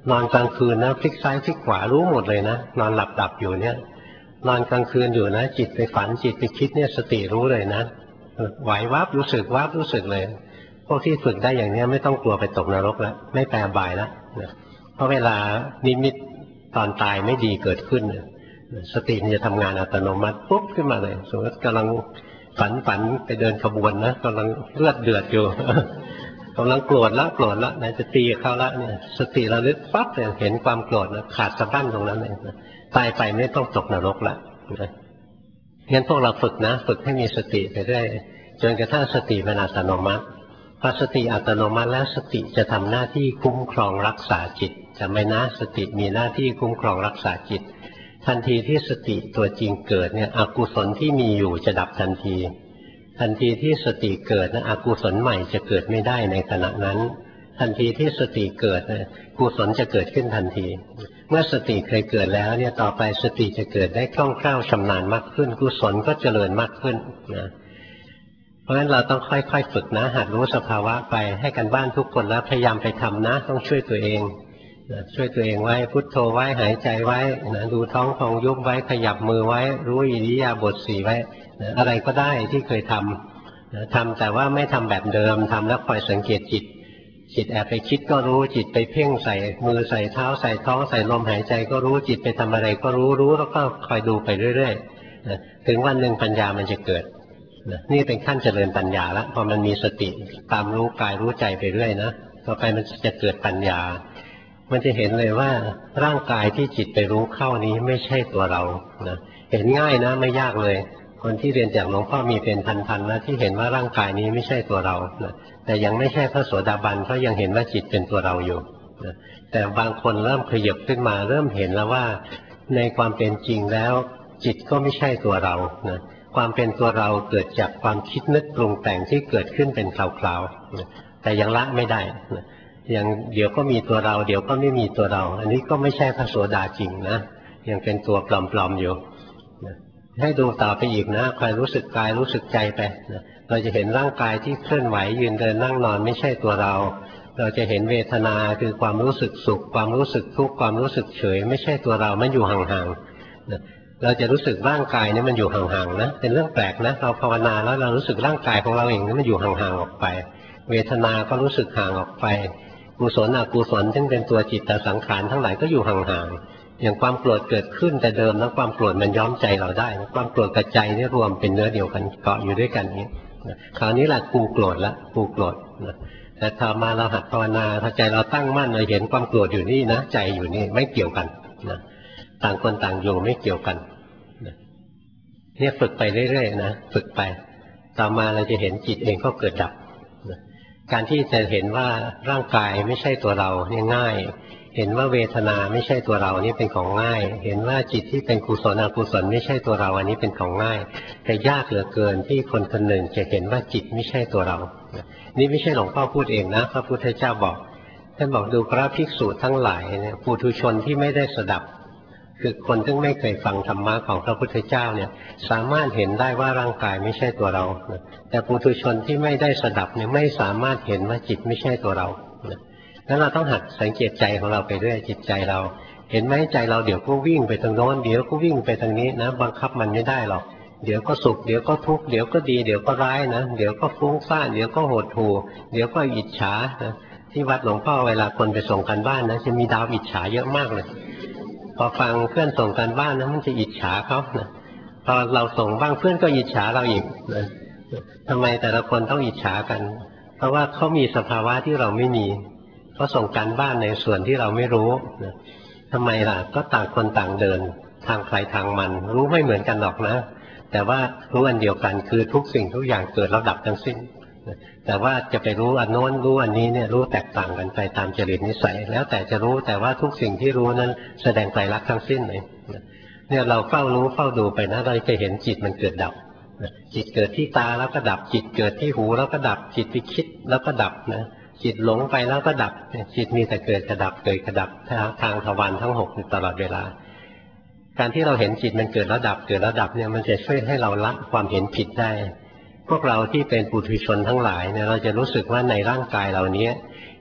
นอนกลางคืนนะพลิกซ้ายพลิกขวารู้หมดเลยนะนอนหลับดับอยู่เนี่ยนอนกลางคืนอยู่นะจิตไปฝันจิตไปคิดเนี่ยสติรู้เลยนะไหววับรู้สึกวับรู้สึกเลยพวกที่ฝึกได้อย่างนี้ไม่ต้องกลัวไปตกนรกแล้วไม่แปรบายแล้วเพราะเวลานิมิตตอนตายไม่ดีเกิดขึ้นสติมันจะทำงานอัตโนมัติปุ๊บขึ้นมาเลยสมมติกำลังฝันฝันไปเดินขบวนนะกำลังเลือดเดือดอยู่กำลังโกรธแล้วโกรธแล้วนะจะตีเขาละเนี่ยสติระลึกปั๊บเนี่ยเห็นความโกรธนะขาดสะบั้นตรงนั้นเลยตายไปไม่ต้องตกนรกละนะงั้นพวกเราฝึกนะฝึกให้มีสติไปเรื่อยจนกระทั่งสติเป็นอัตโนมัติพอสติอัตโนมัติแล้วสติจะทำหน้าที่คุ้มครองรักษาจิตจำไว้นะสติมีหน้าที่คุ้มครองรักษาจิตทันทีที่สติตัวจริงเกิดเนี่ยอกุศลที่มีอยู่จะดับทันทีทันทีที่สติเกิดนะอกุศลใหม่จะเกิดไม่ได้ในขณะนั้นทันทีที่สติเกิดนะกุศลจะเกิดขึ้นทันทีเมื่อสติเคยเกิดแล้วเนี่ยต่อไปสติจะเกิดได้คล่องแคล่วชำนาญมากขึ้นกุศลก็เจริญมากขึ้นนะเพราะฉะนั้นเราต้องค่อยๆฝึกนะหัดรู้สภาวะไปให้กันบ้านทุกคนแล้วพยายามไปทำนะต้องช่วยตัวเองนะช่วยตัวเองไว้พุทโธไว้หายใจไว้นะดูท้องพองยุบไว้ขยับมือไว้รู้อิริยาบถสี่ไว้นะอะไรก็ได้ที่เคยทำนะทำแต่ว่าไม่ทำแบบเดิมทำแล้วคอยสังเกตจิตจิตแอบไปคิดก็รู้จิตไปเพ่งใส่มือใส่เท้าใส่ท้องใส่ลมหายใจก็รู้จิตไปทำอะไรก็รู้รู้แล้วก็คอยดูไปเรื่อยๆนะถึงวันหนึ่งปัญญามันจะเกิดนะนี่เป็นขั้นเจริญปัญญาแล้วพอมันมีสติตามรู้กายรู้ใจไปเรื่อยนะต่อไปมันจะเกิดปัญญามันจะเห็นเลยว่าร่างกายที่จิตไปรู้เข้านี้ไม่ใช่ตัวเรานะเห็นง่ายนะไม่ยากเลยคนที่เรียนจากหลวงพ่อมีเป็นพันๆนะที่เห็นว่าร่างกายนี้ไม่ใช่ตัวเรานะแต่ยังไม่ใช่พระโสดาบันเพราะยังเห็นว่าจิตเป็นตัวเราอยู่นะแต่บางคนเริ่มขยับขึ้นมาเริ่มเห็นแล้วว่าในความเป็นจริงแล้วจิตก็ไม่ใช่ตัวเรานะความเป็นตัวเราเกิดจากความคิดนึกปรุงแต่งที่เกิดขึ้นเป็นคราวๆนะแต่ยังละไม่ได้นะยังเดี๋ยวก็มีตัวเราเดี๋ยวก็ไม่มีตัวเราอันนี้ก็ไม่ใช่พระโสดาจริงนะยังเป็นตัวปลอมๆอยู่นะให้ดูต่อไปอีกนะคอยรู้สึกกายรู้สึกใจไปนะเราจะเห็นร่างกายที่เคลื่อนไหวยืนเดินนั่งนอนไม่ใช่ตัวเราเราจะเห็นเวทนาคือความรู้สึกสุขความรู้สึกทุกข์ความรู้สึกเฉยไม่ใช่ตัวเรามันอยู่ห่างๆนะเราจะรู้สึกร่างกายนี้มันอยู่ห่างๆนะเป็นเรื่องแปลกนะเราภาวนาแล้วเรารู้สึกร่างกายของเราเองนี่มันอยู่ห่างๆออกไปเวทนาก็รู้สึกห่างออกไปกุศลอกุศลซึ่งเป็นตัวจิตตสังขารทั้งหลายก็อยู่ห่างๆอย่างความโกรธเกิดขึ้นแต่เดิมแล้วความโกรธมันย้อมใจเราได้ความโกรธกับใจนี่รวมเป็นเนื้อเดียวกันเกาะอยู่ด้วยกันนี้คราวนี้แหละกูโกรธละกูโกรธแต่ต่อมาเราหัดภาวนาถ้าใจเราตั้งมั่นเราเห็นความโกรธอยู่นี่นะใจอยู่นี่ไม่เกี่ยวกันนะต่างคนต่างอยู่ไม่เกี่ยวกันเนี่ยฝึกไปเรื่อยๆนะฝึกไปต่อมาเราจะเห็นจิตเองก็เกิดดับการที่จะเห็นว่าร่างกายไม่ใช่ตัวเราเนี่ยง่ายเห็นว่าเวทนาไม่ใช่ตัวเรานี่เป็นของง่ายเห็นว่าจิตที่เป็นกุศลอกุศลไม่ใช่ตัวเราอันนี้เป็นของง่ายแต่ยากเหลือเกินที่คนคนหนึ่งจะเห็นว่าจิตไม่ใช่ตัวเรานี่ไม่ใช่หลวงพ่อพูดเองนะพระพุทธเจ้าบอกท่านบอกดูพระภิกษุทั้งหลายเนี่ยปุถุชนที่ไม่ได้สดับคือคนที่ไม่เคยฟังธรรมะของพระพุทธเจ้าเนี่ยสามารถเห็นได้ว่าร่างกายไม่ใช่ตัวเราแต่ปุถุชนที่ไม่ได้สดับเนี่ยไม่สามารถเห็นว่าจิตไม่ใช่ตัวเราแล้วเราต้องหัดสังเกตใจของเราไปเรื่อยจิตใจเราเห็นไหมใจเราเดี๋ยวก็วิ่งไปทางโน้นเดี๋ยวก็วิ่งไปทางนี้นะบังคับมันไม่ได้หรอกเดี๋ยวก็สุขเดี๋ยวก็ทุกข์เดี๋ยวก็ดีเดี๋ยวก็ร้ายนะเดี๋ยวก็ฟุ้งซ่านเดี๋ยวก็หดหู่เดี๋ยวก็อิจฉานะที่วัดหลวงพ่อเวลาคนไปส่งกันบ้านนะจะมีดาวอิจฉาเยอะมากเลยพอฟังเพื่อนส่งกันบ้านนะมันจะอิจฉาเขานะพอเราส่งบ้างเพื่อนก็อิจฉาเราอีกนะทำไมแต่ละคนต้องอิจฉากันเพราะว่าเขามีสภาวะที่เราไม่มีเขาส่งการบ้านในส่วนที่เราไม่รู้นะทำไมล่ะก็ต่างคนต่างเดินทางใครทางมันรู้ไม่เหมือนกันหรอกนะแต่ว่ารู้อันเดียวกันคือทุกสิ่งทุกอย่างเกิดแล้วดับทั้งสิ้นแต่ว่าจะไปรู้อันโน้นรู้อันนี้เนี่ยรู้แตกต่างกันไปตามจริตนิสัยแล้วแต่จะรู้แต่ว่าทุกสิ่งที่รู้นั้นแสดงไตรลักษณ์ทั้งสิ้นเลยเนี่ยเราเฝ้ารู้เฝ้าดูไปนะเราจะเห็นจิตมันเกิดดับจิตเกิดที่ตาแล้วก็ดับจิตเกิดที่หูแล้วก็ดับจิตไปคิดแล้วก็ดับนะจิตหลงไปแล้วก็ดับจิตมีแต่เกิดกระดับเกิดกระดับทางทวารทั้งหกตลอดเวลาการที่เราเห็นจิตมันเกิดแล้วดับเกิดแล้วดับเนี่ยมันจะช่วยให้เราละความเห็นผิดได้พวกเราที่เป็นปุถุชนทั้งหลายเนี่ยเราจะรู้สึกว่าในร่างกายเรานี้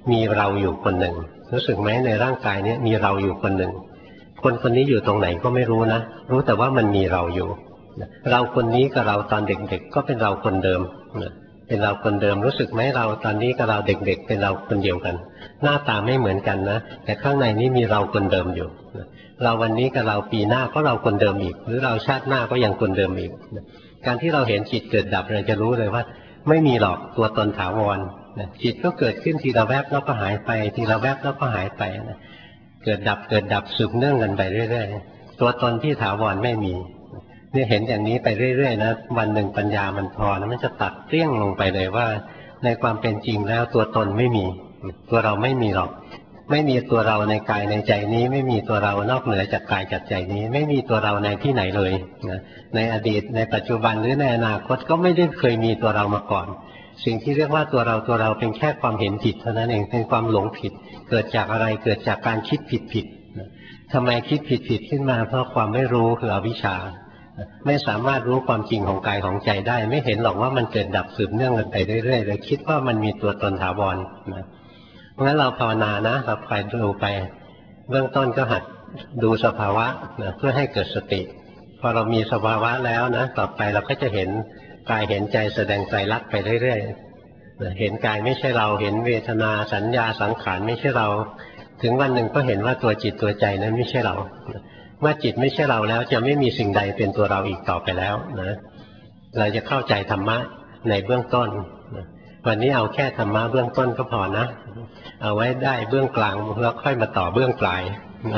มีเราอยู่คนหนึ่งรู้สึกไหมในร่างกายนี้มีเราอยู่คนหนึ่งคนคนนี้อยู่ตรงไหนก็ไม่รู้นะรู้แต่ว่ามันมีเราอยู่เราคนนี้กับเราตอนเด็กๆก็เป็นเราคนเดิมเป็นเราคนเดิมรู้สึกไหมเราตอนนี้กับเราเด็กๆเป็นเราคนเดียวกันหน้าตาไม่เหมือนกันนะแต่ข้างในนี้มีเราคนเดิมอยู่เราวันนี้กับเราปีหน้าก็เราคนเดิมอีกหรือเราชาติหน้าก็ยังคนเดิมอีกการที่เราเห็นจิตเกิดดับเราจะรู้เลยว่าไม่มีหรอกตัวตนถาวรจิตก็เกิดขึ้นทีละแวบแล้วก็หายไปทีละแวบแล้วก็หายไปนะเกิดดับเกิดดับสืบเนื่องกันไปเรื่อยๆตัวตนที่ถาวรไม่มีเนี่ยเห็นอย่างนี้ไปเรื่อยๆนะวันหนึ่งปัญญามันพอนะมันจะตัดเตี้ยงลงไปเลยว่าในความเป็นจริงแล้วตัวตนไม่มีตัวเราไม่มีหรอกไม่มีตัวเราในกายในใจนี้ไม่มีตัวเรานอกเหนือจากกายจากใจนี้ไม่มีตัวเราในที่ไหนเลยนะในอดีตในปัจจุบันหรือในอนาคตก็ไม่ได้เคยมีตัวเรามาก่อนสิ่งที่เรียกว่าตัวเราตัวเราเป็นแค่ความเห็นผิดเท่านั้นเองเป็นความหลงผิดเกิดจากอะไรเกิดจากการคิดผิดผิดทำไมคิดผิดผิดขึ้นมาเพราะความไม่รู้คืออวิชชาไม่สามารถรู้ความจริงของกายของใจได้ไม่เห็นหรอกว่ามันเกิดดับสืบเนื่องกันไปเรื่อยๆเลยคิดว่ามันมีตัวตนถาวรนะเพราะงั้นเราภาวนานะเราคอยดูไปเบื้องต้นก็หัดดูสภาวะนะเพื่อให้เกิดสติพอเรามีสภาวะแล้วนะต่อไปเราก็จะเห็นกายเห็นใจแสดงไตรลักษณ์ไปเรื่อยๆเห็นกายไม่ใช่เราเห็นเวทนาสัญญาสังขารไม่ใช่เราถึงวันหนึ่งก็เห็นว่าตัวจิตตัวใจนั้นไม่ใช่เราเมื่อจิตไม่ใช่เราแล้วจะไม่มีสิ่งใดเป็นตัวเราอีกต่อไปแล้วนะเราจะเข้าใจธรรมะในเบื้องต้นวันนี้เอาแค่ธรรมะเบื้องต้นก็พอนะเอาไว้ได้เบื้องกลางแล้วค่อยมาต่อเบื้องปลายนะ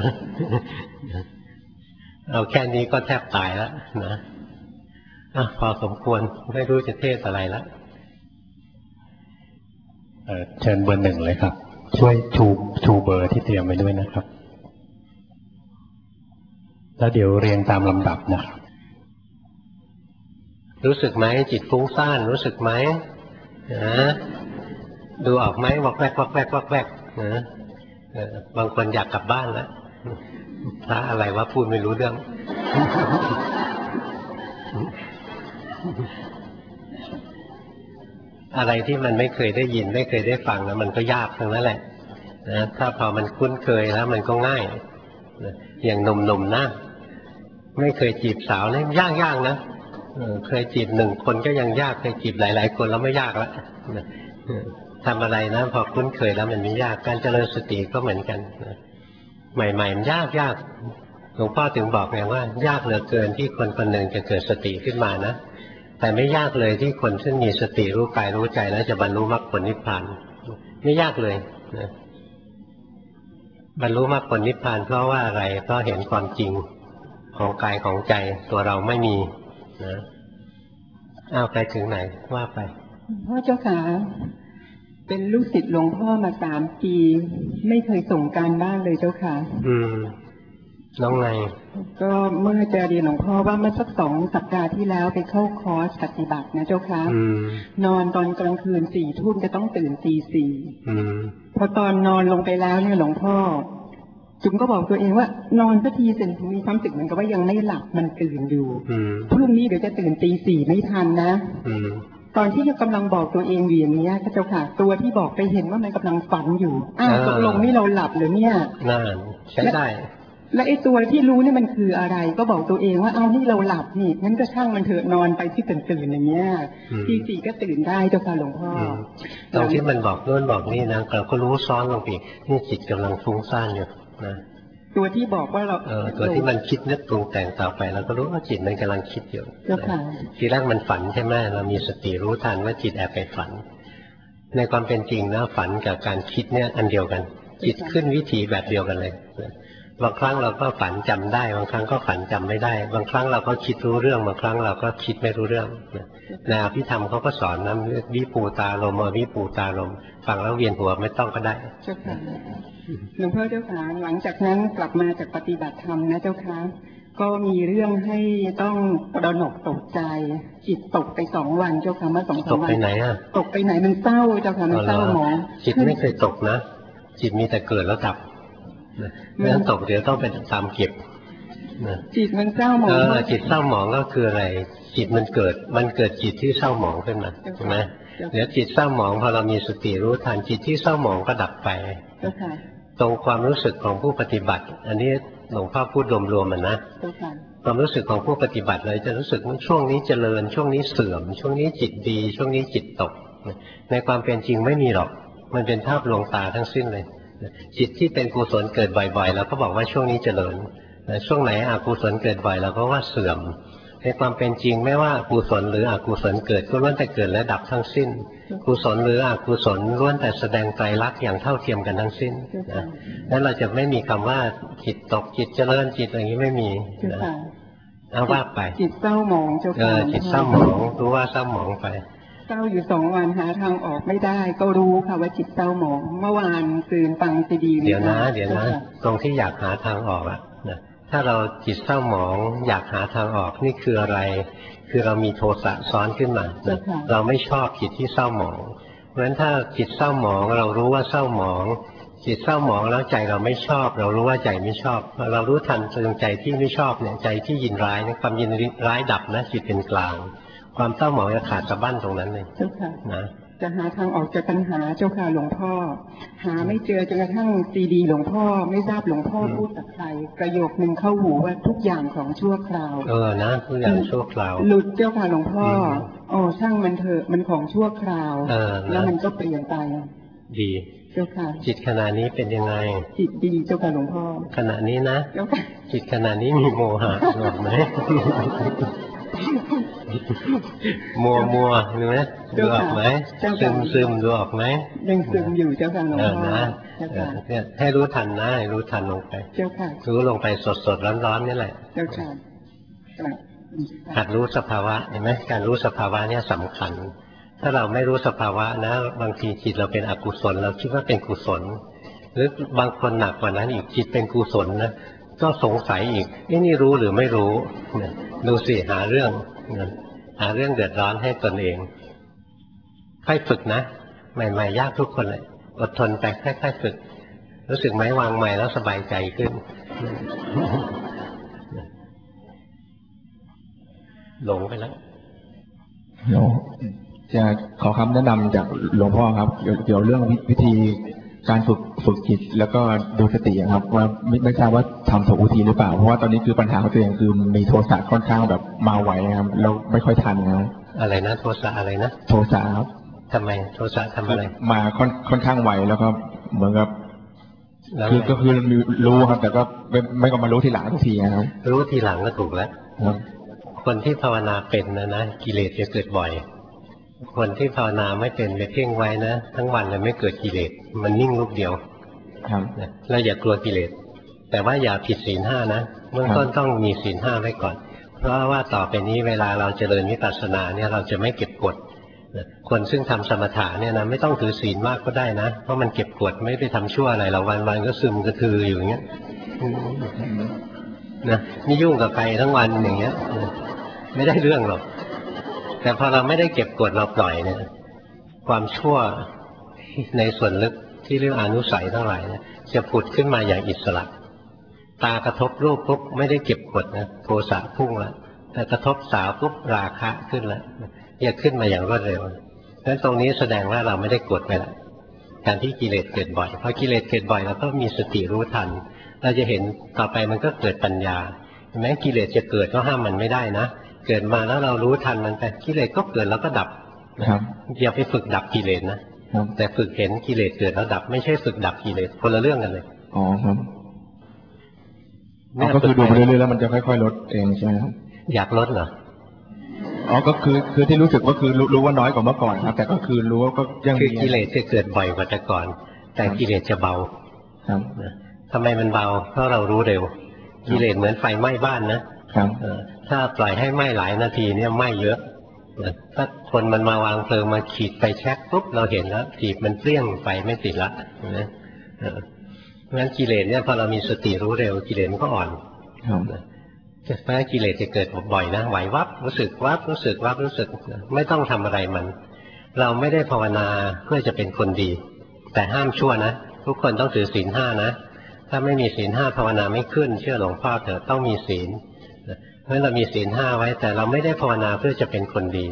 เอาแค่นี้ก็แทบตายแล้วนะอ่ะพอสมควรไม่รู้จะเทศอะไรแล้วเอ่อเชิญเบอร์หนึ่งเลยครับช่วยชูชูเบอร์ที่เตรียมไว้ด้วยนะครับแล้วเดี๋ยวเรียงตามลำดับนะครับรู้สึกไหมจิตฟุ้งซ่านรู้สึกไหมนะดูออกไหมวอกแวกวอกแวกวอกแวกนะบางคนอยากกลับบ้านแล้วพระอะไรวะพูดไม่รู้เรื่องอะไรที่มันไม่เคยได้ยินไม่เคยได้ฟังแล้วมันก็ยากทั้งนั้นแหละนะถ้าพอมันคุ้นเคยแล้วมันก็ง่ายอย่างหนุ่มๆนะไม่เคยจีบสาวนี่ยากๆนะเคยจีบหนึ่งคนก็ยังยากเคยจีบหลายๆคนแล้วไม่ยากแล้วทำอะไรนะพอคุ้นเคยแล้วมันไม่ยากการเจริญสติก็เหมือนกันใหม่ๆมันยากยากหลวงพ่อถึงบอกไงว่ายากเหลือเกินที่คนคนหนึ่งจะเกิดสติขึ้นมานะแต่ไม่ยากเลยที่คนซึ่งมีสติรู้กายรู้ใจแล้วจะบรรลุมรรคผลนิพพานไม่ยากเลยนะบรรลุมรรคผลนิพพานเพราะว่าอะไรเพราะเห็นความจริงของกายของใจตัวเราไม่มีนะเอาไปถึงไหนว่าไปพ่อเจ้าค่ะเป็นลูกศิษย์หลวงพ่อมาสามปีไม่เคยส่งการบ้านเลยเจ้าค่ะอืมน้องไงก็เมื่อจะเรียนหลวงพ่อว่าเมื่อสักสองสัปดาห์ที่แล้วไปเข้าคอร์สปฏิบัตินะเจ้าค่ะนอนตอนกลางคืนสี่ทุ่มจะต้องตื่นตีสี่พอตอนนอนลงไปแล้วเนี่ยหลวงพ่อจุ๋มก็บอกตัวเองว่านอนสักทีเสร็จมีความรู้สึกเหมือนกับว่ายังไม่หลับมันตื่นอยู่พรุ่งนี้เดี๋ยวจะตื่นตีสี่ไม่ทันนะตอนที่กำลังบอกตัวเองอยู่อย่างนี้พระเจ้าค่ะตัวที่บอกไปเห็นว่ามันกำลังฝันอยู่อ้าวตกลงนี่เราหลับหรือเนี่ยนั่นใช้ได้และไอ้ตัวที่รู้นี่มันคืออะไรก็บอกตัวเองว่าเอานี่เราหลับนี่งั้นก็ช่างมันเถอะนอนไปที่ตื่นตื่นอย่างเงี้ยทีสี่ก็ตื่นได้เจ้าค่ะหลวงพ่อตรงที่มันบอกโน่นบอกนี่นะเราก็รู้ซ้อนลงไปนี่จิตกำลังฟุ้งซ่านอยู่นะตัวที่บอกว่าเราเออตัวที่มันคิดนึกปรุงแต่งต่อไปเราก็รู้ว่าจิตมันกำลังคิดอยู่เจ้าค่ะทีแรกมันฝันใช่ไหมเรามีสติรู้ทันว่าจิตแอบไปฝันในความเป็นจริงนะฝันกับการคิดเนี่ยอันเดียวกันจิตขึ้นวิถีแบบเดียวกันเลยบางครั้งเราก็ฝันจำได้บางครั้งก็ฝันจำไม่ได้บางครั้งเราก็คิดรู้เรื่องบางครั้งเราก็คิดไม่รู้เรื่องในอภิธรรมเขาก็สอนนะวิปูตาลมวิปูตาลมฟังแล้วเวียนหัวไม่ต้องก็ได้เจ้าค่ะหลวงพ่อเจ้าค่ะหลังจากนั้นกลับมาจากปฏิบัติธรรมนะเจ้าค่ะก็มีเรื่องให้ต้องระหนกตกใจจิตตกไปสองวันเจ้าค่ะเมื่อสองสามวันตกไปไหนอ่ะตกไปไหนมันเศร้าเจ้าค่ะมันเศร้าหมองจิตไม่เคยตกนะจิตมีแต่เกิดแล้วดับเมื่อตกเดี๋ยวต้องไปตามเก็บจิตมันเศร้าหมองเออจิตเศร้าหมองก็คืออะไรจิตมันเกิดมันเกิดจิตที่เศร้าหมองขึ้นมาใช่ไหมเดี๋ยวจิตเศร้าหมองพอเรามีสติรู้ทันจิตที่เศร้าหมองก็ดับไปตรงความรู้สึกของผู้ปฏิบัติอันนี้หลวงพ่อพูดรวมๆมันนะความรู้สึกของผู้ปฏิบัติเลยจะรู้สึกว่าช่วงนี้เจริญช่วงนี้เสื่อมช่วงนี้จิตดีช่วงนี้จิตตกในความเป็นจริงไม่มีหรอกมันเป็นภาพลวงตาทั้งสิ้นเลยจิตที่เป็นกุศลเกิดบ่อยๆเราก็บอกว่าช่วงนี้เจริญช่วงไหนอกุศลเกิดบ่อยเราก็ว่าเสื่อมในความเป็นจริงไม่ว่ากุศลหรืออกุศลเกิดก็ล้วนแต่เกิดและดับทั้งสิ้นกุศลหรืออกุศลล้วนแต่แสดงไตรลักษณ์อย่างเท่าเทียมกันทั้งสิ้นนะนั้นเราจะไม่มีคำว่าจิตตกจิตเจริญจิตอะไรอย่างนี้ไม่มีนะเอาว่าไปจิตเศร้าหมองเจ้าค่ะจิตเศร้าหมองรู้ว่าเศร้าหมองไปเศร้าอยู่สองวันหาทางออกไม่ได้ก็รู้ค่ะว่าจิตเศร้าหมองเมื่อวานตื่นฟังซีดีเดี๋ยวนะเดี๋ยวนะตรงที่อยากหาทางออกอะนะถ้าเราจิตเศร้าหมองอยากหาทางออกนี่คืออะไรคือเรามีโทสะซ้อนขึ้นมาเราไม่ชอบจิตที่เศร้าหมองเพราะฉะนั้นถ้าจิตเศร้าหมองเรารู้ว่าเศร้าหมองจิตเศร้าหมองแล้วใจเราไม่ชอบเรารู้ว่าใจไม่ชอบเรารู้ทันตรงใจที่ไม่ชอบเนี่ยใจที่ยินร้ายเนี่ยความยินร้ายดับนะจิตเป็นกลางความเศร้าหมองจะขาดสะบั้นตรงนั้นเลยเจ้าค่ะนะจะหาทางออกจากปัญหาเจ้าค่ะหลวงพ่อหาไม่เจอจนกระทั่งซีดีหลวงพ่อไม่ทราบหลวงพ่อพูดกับใครประโยคนึงเข้าหูว่าทุกอย่างของชั่วคราวเออนะทุกอย่างชั่วคราวหลุดเจ้าค่ะหลวงพ่อโอ้ช่างมันเถอะมันของชั่วคราวแล้วมันก็เปลี่ยนไปดีเจ้าค่ะจิตขณะนี้เป็นยังไงจิตดีเจ้าค่ะหลวงพ่อขณะนี้นะเจ้าค่ะจิตขณะนี้มีโมหะหรือไหมมัวมัวรู้ไหมดูออกไหมซึมซึมดูออกไหมยังซึมอยู่เจ้าค่ะหลวงพ่อเนี่ยให้รู้ทันนะให้รู้ทันลงไปเจ้าค่ะรู้ลงไปสดสดร้อนร้อนนี่แหละเจ้าค่ะหัดรู้สภาวะเห็นไหมการรู้สภาวะเนี่ยสำคัญถ้าเราไม่รู้สภาวะนะบางทีจิตเราเป็นอกุศลเราคิดว่าเป็นกุศลหรือบางคนหนักกว่านั้นอีกจิตเป็นกุศลนะก็สงสัยอีกนี่รู้หรือไม่รู้ดูสิหาเรื่องหาเรื่องเดือดร้อนให้ตนเองค่อยฝึกนะใหม่ๆยากทุกคนเลยอดทนไปค่อยๆฝึกรู้สึกไหมวางใหม่แล้วสบายใจขึ้นหลงไปแล้วเดี๋ยวจะขอคำแนะนำจากหลวงพ่อครับเกี่ยวเรื่องวิธีการฝึกฝึกจิตแล้วก็ดูสติครับว่าไม่ไม่ทราบว่าทำถูกวิธีหรือเปล่าเพราะว่าตอนนี้คือปัญหาของตัวเองคือมีโทสะค่อนข้างแบบมาไวครับเราไม่ค่อยทันนะอะไรนะโทสะอะไรนะโทสะครับทำไมโทสะทำอะไรมาค่อนค่อนข้างไวแล้วก็เหมือนกับคือก็คือรู้ครับแต่ก็ไม่ไม่ก็มารู้ทีหลังทุกทีครับรู้ทีหลังก็ถูกแล้วคนที่ภาวนาเป็นนะนะกิเลสจะเกิดบ่อยคนที่ภาวนาไม่เป็นไปเพ่งไว้นะทั้งวันเลยไม่เกิดกิเลสมันนิ่งลูกเดียวเราอย่ากลัวกิเลสแต่ว่าอย่าผิดศีลห้านะเบื้องต้นต้องมีศีลห้าไว้ก่อนเพราะว่าต่อไปนี้เวลาเราเจริญวิปัสสนาเนี่ยเราจะไม่เก็บกดคนซึ่งทำสมถะเนี่ยนะไม่ต้องถือศีลมากก็ได้นะเพราะมันเก็บกดไม่ไปทำชั่วอะไรเราวันๆก็ซึมกระทืออยู่อย่างเงี้ยนะไม่ยุ่งกับใครทั้งวันอย่างเงี้ยไม่ได้เรื่องหรอกแต่พอเราไม่ได้เก็บกดเราปล่อยเนี่ยความชั่วในส่วนลึกที่เรียกอนุสัยทั้งหลายเนี่ยจะผุดขึ้นมาอย่างอิสระตากระทบรูปปุ๊บไม่ได้เก็บกดนะโทสะพุ่งแล้วแต่กระทบสาวปุ๊บราคะขึ้นแล้วจะขึ้นมาอย่างรวดเร็วงั้นตรงนี้แสดงว่าเราไม่ได้กดไปแล้วการที่กิเลสเกิดบ่อยพอกิเลสเกิดบ่อยเราก็มีสติรู้ทันเราจะเห็นต่อไปมันก็เกิดปัญญาแม้กิเลสจะเกิดก็ห้ามมันไม่ได้นะเกิดมาแล้วเรารู้ทันมันไปกิเลสก็เกิดแล้วก็ดับนะครับอย่าไปฝึกดับกิเลสนะแต่ฝึกเห็นกิเลสเกิดแล้วดับไม่ใช่ฝึกดับกิเลสคนละเรื่องกันเลยอ๋อครับก็คือดูไปเรื่อยๆแล้วมันจะค่อยๆลดเองใช่ไหมครับอยากลดเหรออ๋อก็คือคือที่รู้สึกว่าคือรู้ว่าน้อยกว่าเมื่อก่อนครับแต่ก็คือรู้ว่าก็ยังคือกิเลสจะเกิดบ่อยกว่าแต่ก่อนแต่กิเลสจะเบาครับทำไมมันเบาเพราะเรารู้เร็วกิเลสเหมือนไฟไหม้บ้านนะครับถ้าปล่อยให้ไหม้หลายนาทีเนี่ยไหม้เยอะถ้าคนมันมาวางเพลิงมาขีดไฟแช็กปุ๊บเราเห็นแล้วขีดมันเปรี้ยงไฟไม่ติดละนะเพราะฉะนั้นกิเลสเนี่ยพอเรามีสติรู้เร็วกิเลสมันก็อ่อนเพราะฉะนั้นกิเลสจะเกิดบ่อยนะไหววับรู้สึกวับรู้สึกวับรู้สึกไม่ต้องทำอะไรมันเราไม่ได้ภาวนาเพื่อจะเป็นคนดีแต่ห้ามชั่วนะทุกคนต้องถือศีลห้านะถ้าไม่มีศีลห้าภาวนาไม่ขึ้นเชื่อหลวงพ่อเถอะต้องมีศีลเพราะเรามีศีลห้าไว้แต่เราไม่ได้ภาวนาเพื่อจะเป็นคนดี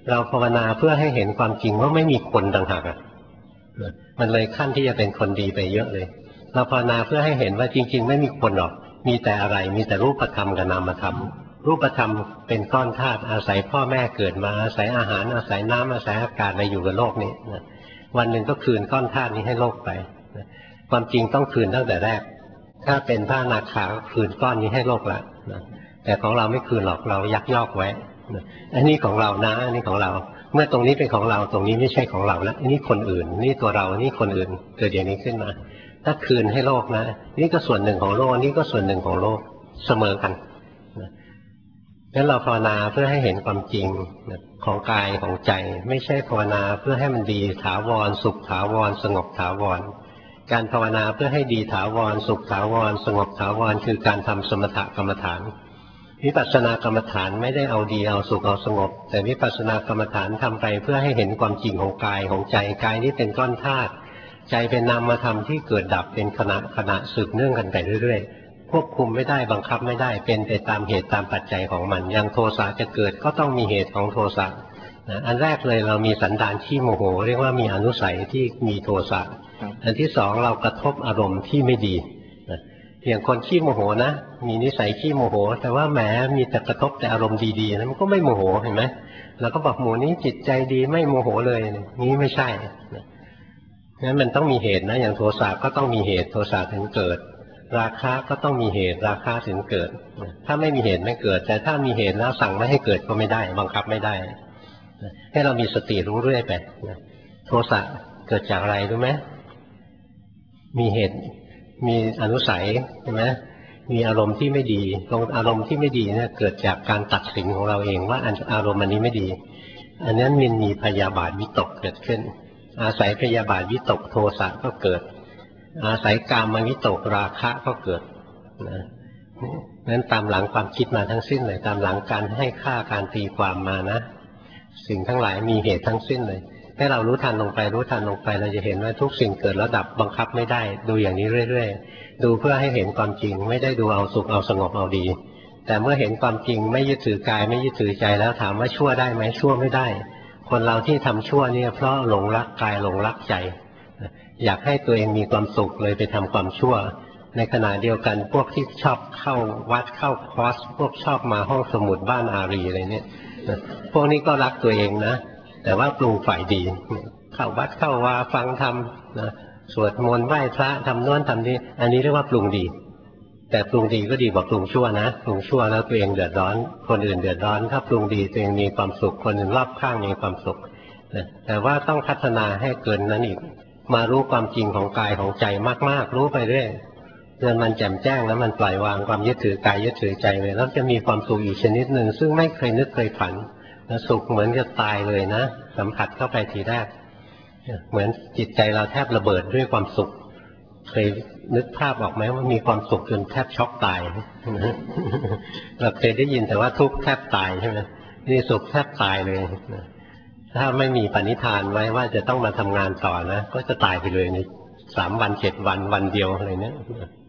เราภาวนาเพื่อให้เห็นความจริงว่าไม่มีคนต่างหากอ่ะมันเลยขั้นที่จะเป็นคนดีไปเยอะเลยเราภาวนาเพื่อให้เห็นว่าจริงๆไม่มีคนหรอกมีแต่อะไรมีแต่รูปธรรมกับนามธรรมรูปธรรมเป็นก้อนธาตุอาศัยพ่อแม่เกิดมาอาศัยอาหารอาศัยน้ำอาศัยอากาศมาอยู่กับโลกนี้นะวันหนึ่งก็คืนก้อนธาตุนี้ให้โลกไปนะความจริงต้องคืนตั้งแต่แรกถ้าเป็นพระอนาคาก็คืนก้อนนี้ให้โลกละนะแต่ของเราไม่คืนหรอกเรายักยอกไว้นะอันนี้ของเรานะอันนี้ของเราเมื่อตรงนี้เป็นของเราตรงนี้ไม่ใช่ของเราแล้วนี่คนอื่นนี่ตัวเรานี่คนอื่นเกิดอย่างนี้ขึ้นมาถ้าคืนให้โลกนะนี่ก็ส่วนหนึ่งของโลกนี่ก็ส่วนหนึ่งของโลกเสมอกันงั้นเราภาวนาเพื่อให้เห็นความจริงของกายของใจไม่ใช่ภาวนาเพื่อให้มันดีถาวรสุขถาวรสงบถาวรการภาวนาเพื่อให้ดีถาวรสุขถาวรสงบถาวรคือการทำสมถกรรมฐานวิปัสสนากรรมฐานไม่ได้เอาดีเอาสุขเอาสงบแต่วิปัสสนากรรมฐานทำไปเพื่อให้เห็นความจริงของกายของใจกายนี้เป็นก้อนธาตุใจเป็นนามธรรมที่เกิดดับเป็นขณะขณะสืบเนื่องกันไปเรื่อยๆควบคุมไม่ได้บังคับไม่ได้เป็นไปตามเหตุตามปัจจัยของมันอย่างโทสะจะเกิดก็ต้องมีเหตุของโทสะนะอันแรกเลยเรามีสันดานขี้โมโหเรียกว่ามีอนุสัยที่มีโทสะอันที่สองเรากระทบอารมณ์ที่ไม่ดีนะอย่างคนขี้โมโหนะมีนิสัยขี้โมโหแต่ว่าแหมมีแต่กระทบแต่อารมณ์ดีๆนะมันก็ไม่โมโหเห็นไหมเราก็บอกหมู่นี้จิตใจดีไม่โมโหเลยนี้ไม่ใช่นะงั้นมันต้องมีเหตุนะอย่างโทสะก็ต้องมีเหตุโทสะถึงเกิดราคะก็ต้องมีเหตุราคะถึงเกิดถ้าไม่มีเหตุไม่เกิดแต่ถ้ามีเหตุแล้วสั่งไม่ให้เกิดก็ไม่ได้บังคับไม่ได้ให้เรามีสติรู้เรื่อยไปโทสะเกิดจากอะไรรู้ไหมมีเหตุมีอนุสัยใช่ไหมมีอารมณ์ที่ไม่ดีตรงอารมณ์ที่ไม่ดีเนี่ยเกิดจากการตัดสินของเราเองว่าอารมณ์อันนี้ไม่ดีอันนั้นมันมีพยาบาทวิตกเกิดขึ้นอาศัยพยาบาทวิตกโทสะก็เกิดอาศัยกามวิตกราคะก็เกิดนะนั้นตามหลังความคิดมาทั้งสิ้นเลยตามหลังการให้ค่าการตีความมานะสิ่งทั้งหลายมีเหตุทั้งสิ้นเลยให้เรารู้ทันลงไปรู้ทันลงไปเราจะเห็นว่าทุกสิ่งเกิดแล้วดับบังคับไม่ได้ดูอย่างนี้เรื่อยๆดูเพื่อให้เห็นความจริงไม่ได้ดูเอาสุขเอาสงบเอาดีแต่เมื่อเห็นความจริงไม่ยึดถือกายไม่ยึดถือใจแล้วถามว่าชั่วได้ไหมชั่วไม่ได้คนเราที่ทำชั่วเนี่ยเพราะหลงรักกายหลงรักใจอยากให้ตัวเองมีความสุขเลยไปทำความชั่วในขณะเดียวกันพวกที่ชอบเข้าวัดเข้าคอร์สพวกชอบมาห้องสมุดบ้านอารีอะไรเนี่ยพวกนี้ก็รักตัวเองนะแต่ว่าปรุงฝ่ายดีเข้าวัดเข้าวาฟังธรรมนะสวดมนต์ไหว้พระทำโน้นทำนี้อันนี้เรียกว่าปรุงดีแต่ปรุงดีก็ดีกว่าปรุงชั่วนะปรุงชั่วแล้วตัวเองเดือดร้อนคนอื่นเดือดร้อนถ้าปรุงดีตัวเองมีความสุขคนอื่นรอบข้างมีความสุขนะแต่ว่าต้องพัฒนาให้เกินนั้นอีกมารู้ความจริงของกายของใจมากๆรู้ไปเรื่อยจนมันแจ่มแจ้งแล้วมันปล่อยวางความยึดถือกายยึดถือใจเลยแล้วจะมีความสุขอีกชนิดหนึ่งซึ่งไม่เคยนึกเคยฝันนะสุขเหมือนจะตายเลยนะสัมผัสเข้าไปทีแรกเหมือนจิตใจเราแทบระเบิดด้วยความสุขเคยนึกภาพออกไหมว่ามีความสุขจนแทบช็อกตายเราเคยได้ยินแต่ว่าทุกข์แทบตายใช่ไหมนี่สุขแทบตายเลยถ้าไม่มีปณิธานไว้ว่าจะต้องมาทำงานต่อนะก็จะตายไปเลยในสามวันเจ็ดวันวันเดียวอะไรเนี้ย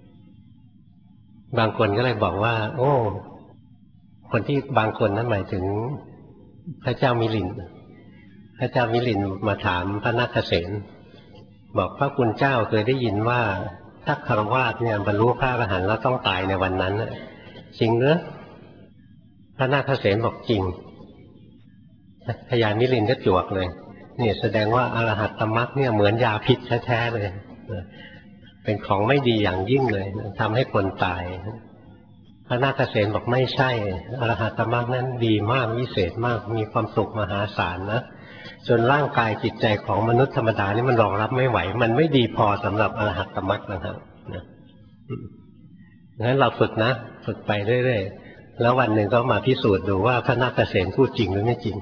บางคนก็เลยบอกว่าโอ้คนที่บางคนนั้นหมายถึงพระเจ้ามิลินพระเจ้ามิลินมาถามพระนาคเสนบอกพระคุณเจ้าเคยได้ยินว่าถ้าคฤหัสถ์เนี่ยบรรลุพระอรหันต์แล้วต้องตายในวันนั้นจริงหรือพระนาคเสนบอกจริงพญามิลินก็จวกเลยนี่แสดงว่าอรหัตตมรรคเนี่ยเหมือนยาพิษแท้ๆเลยเป็นของไม่ดีอย่างยิ่งเลยทำให้คนตายพระนาคเสนบอกไม่ใช่อรหัตตมรรคนั้นดีมากวิเศษมากมีความสุขมหาศาลนะจนร่างกายจิตใจของมนุษย์ธรรมดานี่มันรองรับไม่ไหวมันไม่ดีพอสำหรับอรหัตตมรรคนะครับนะงั้นเราฝึกนะฝึกไปเรื่อยๆแล้ววันหนึ่งก็มาพิสูจน์ดูว่าพระนาคเสนพูดจริงหรือไม่จริง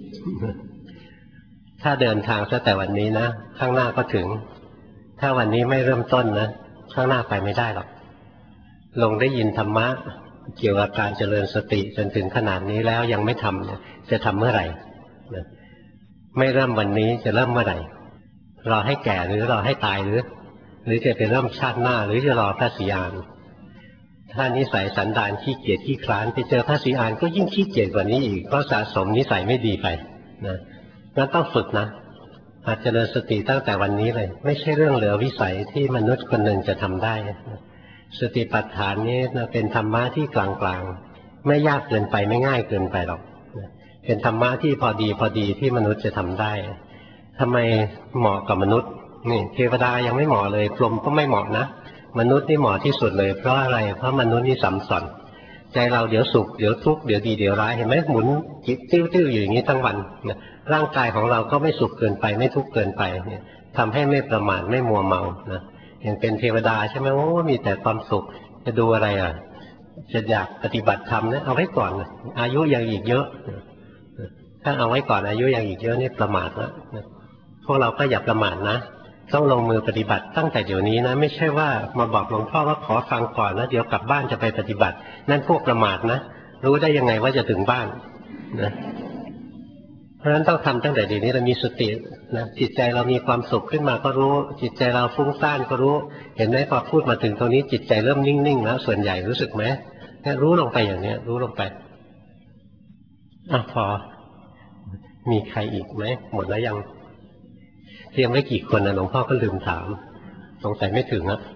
ถ้าเดินทางซะแต่วันนี้นะข้างหน้าก็ถึงถ้าวันนี้ไม่เริ่มต้นนะข้างหน้าไปไม่ได้หรอกลงได้ยินธรรมะเกี่ยวกับการเจริญสติจนถึงขนาดนี้แล้วยังไม่ทำจะทำเมื่อไหร่ไม่เริ่มวันนี้จะเริ่มเมื่อไหร่รอให้แก่หรือรอให้ตายหรือหรือจะไปเริ่มชาติหน้าหรือจะรอพระศรีอานถ้านิสัยสันดานขี้เกียจขี้คลานไปเจอพระศรีอานก็ยิ่งขี้เกียจกว่านี้อีกก็สะสมนิสัยไม่ดีไปนะงั้นต้องฝึกนะอาจจะเจริญสติตั้งแต่วันนี้เลยไม่ใช่เรื่องเหลือวิสัยที่มนุษย์คนหนึ่งจะทำได้สติปัฏฐานนี้นะเป็นธรรมะที่กลางๆไม่ยากเกินไปไม่ง่ายเกินไปหรอกเป็นธรรมะที่พอดีพอดีที่มนุษย์จะทำได้ทำไมเหมาะกับมนุษย์นี่เทวดายังไม่เหมาะเลยพรหมก็ไม่เหมาะนะมนุษย์นี่เหมาะที่สุดเลยเพราะอะไรเพราะมนุษย์นี่สัมสอนใจเราเดี๋ยวสุขเดี๋ยวทุกข์เดี๋ยวดีเดี๋ยวร้ายเห็นไหมหมุนจิตติ้วๆอยู่อย่างนี้ทั้งวันนะร่างกายของเราก็ไม่สุขเกินไปไม่ทุกข์เกินไปเนี่ยทำให้ไม่ประมาทไม่มัวเมานะอย่างเป็นเทวดาใช่ไหมโอ้มีแต่ความสุขจะดูอะไรอ่ะจะอยากปฏิบัติธรรมนะเอาไว้ก่อนนะอายุยังอีกเยอะถ้าเอาไว้ก่อนอายุยังอีกเยอะนี่ประมาทแล้วพวกเราก็อย่าประมาทนะต้องลงมือปฏิบัติตั้งแต่เดี๋ยวนี้นะไม่ใช่ว่ามาบอกหลวงพ่อว่าขอฟังก่อนนะเดี๋ยวกลับบ้านจะไปปฏิบัตินั่นพวกประมาทนะรู้ได้ยังไงว่าจะถึงบ้านนะเพราะฉะนั้นต้องทำตั้งแต่เดี๋ยวนี้เรามีสตินะจิตใจเรามีความสุขขึ้นมาก็รู้จิตใจเราฟุ้งซ่านก็รู้เห็นไหมพอพูดมาถึงตรงนี้จิตใจเริ่มนิ่งๆแล้วส่วนใหญ่รู้สึกไหมเนี่ยรู้ลงไปอย่างเนี้ยรู้ลงไปอ่ะพอมีใครอีกไหมหมดแล้วยังเตรียมไว้กี่คนนะหลวงพ่อก็ลืมถามสงสัยไม่ถึงอ่ะ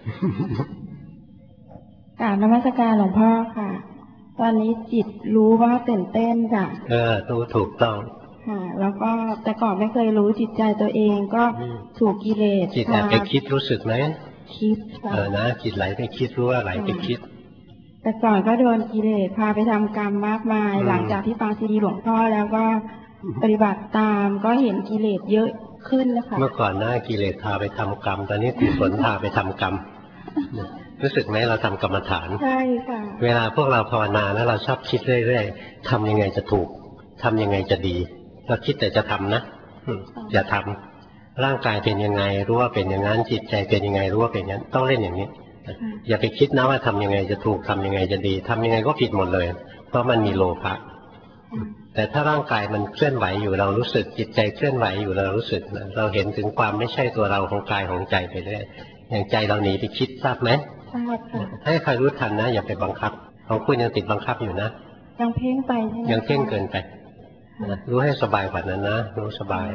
กราบนมัสการหลวงพ่อค่ะตอนนี้จิตรู้ว่าตื่นเต้นค่ะเออรู้ถูกต้องค่ะแล้วก็แต่ก่อนไม่เคยรู้จิตใจตัวเองก็ถูกกิเลสจิตแอบไปคิดรู้สึกไหมคิดเออนะจิตไหลไปคิดรู้ว่าไหลไปคิดแต่ก่อนก็โดนกิเลสพาไปทำกรรมมากมายหลังจากที่ฟังซีดีหลวงพ่อแล้วก็ปฏิบัติตามก็เห็นกิเลสเยอะขึ้นแล้วค่ะเมื่อก่อนหน้ากิเลสพาไปทำกรรมตอนนี้กุศลพาไปทำกรรมรู้สึกไหมเราทำกรรมฐานใช่ค่ะเวลาพวกเราภาวนาแล้วเราชอบคิดเรื่อยๆทำยังไงจะถูกทำยังไงจะดีเราคิดแต่จะทำนะอย่าทำร่างกายเป็นยังไงรู้ว่าเป็นอย่างนั้นจิตใจเป็นยังไงรู้ว่าเป็นอย่างนั้นต้องเล่นอย่างนี้อย่าไปคิดนะว่าทำยังไงจะถูกทำยังไงจะดีทำยังไงก็ผิดหมดเลยเพราะมันมีโลภะแต่ถ้าร่างกายมันเคลื่อนไหวอยู่เรารู้สึกจิตใจเคลื่อนไหวอยู่เรารู้สึกเราเห็นถึงความไม่ใช่ตัวเราของกายของใจไปเรื่อยอย่างใจเราหนีไปคิดทราบไหมทราบค่ะให้ใครรู้ทันนะอย่าไปบังคับของคุณยังติดบังคับอยู่นะยังเพ่งไปใช่ไหมยังเพ่งเกินไปรู้ให้สบายกว่านั้นนะรู้สบาย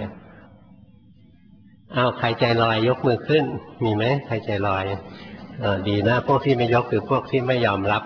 อ้าวใครใจลอยยกมือขึ้นมีไหมใครใจลอยเออดีนะพวกที่ไม่ยกคือพวกที่ไม่ยอมรับ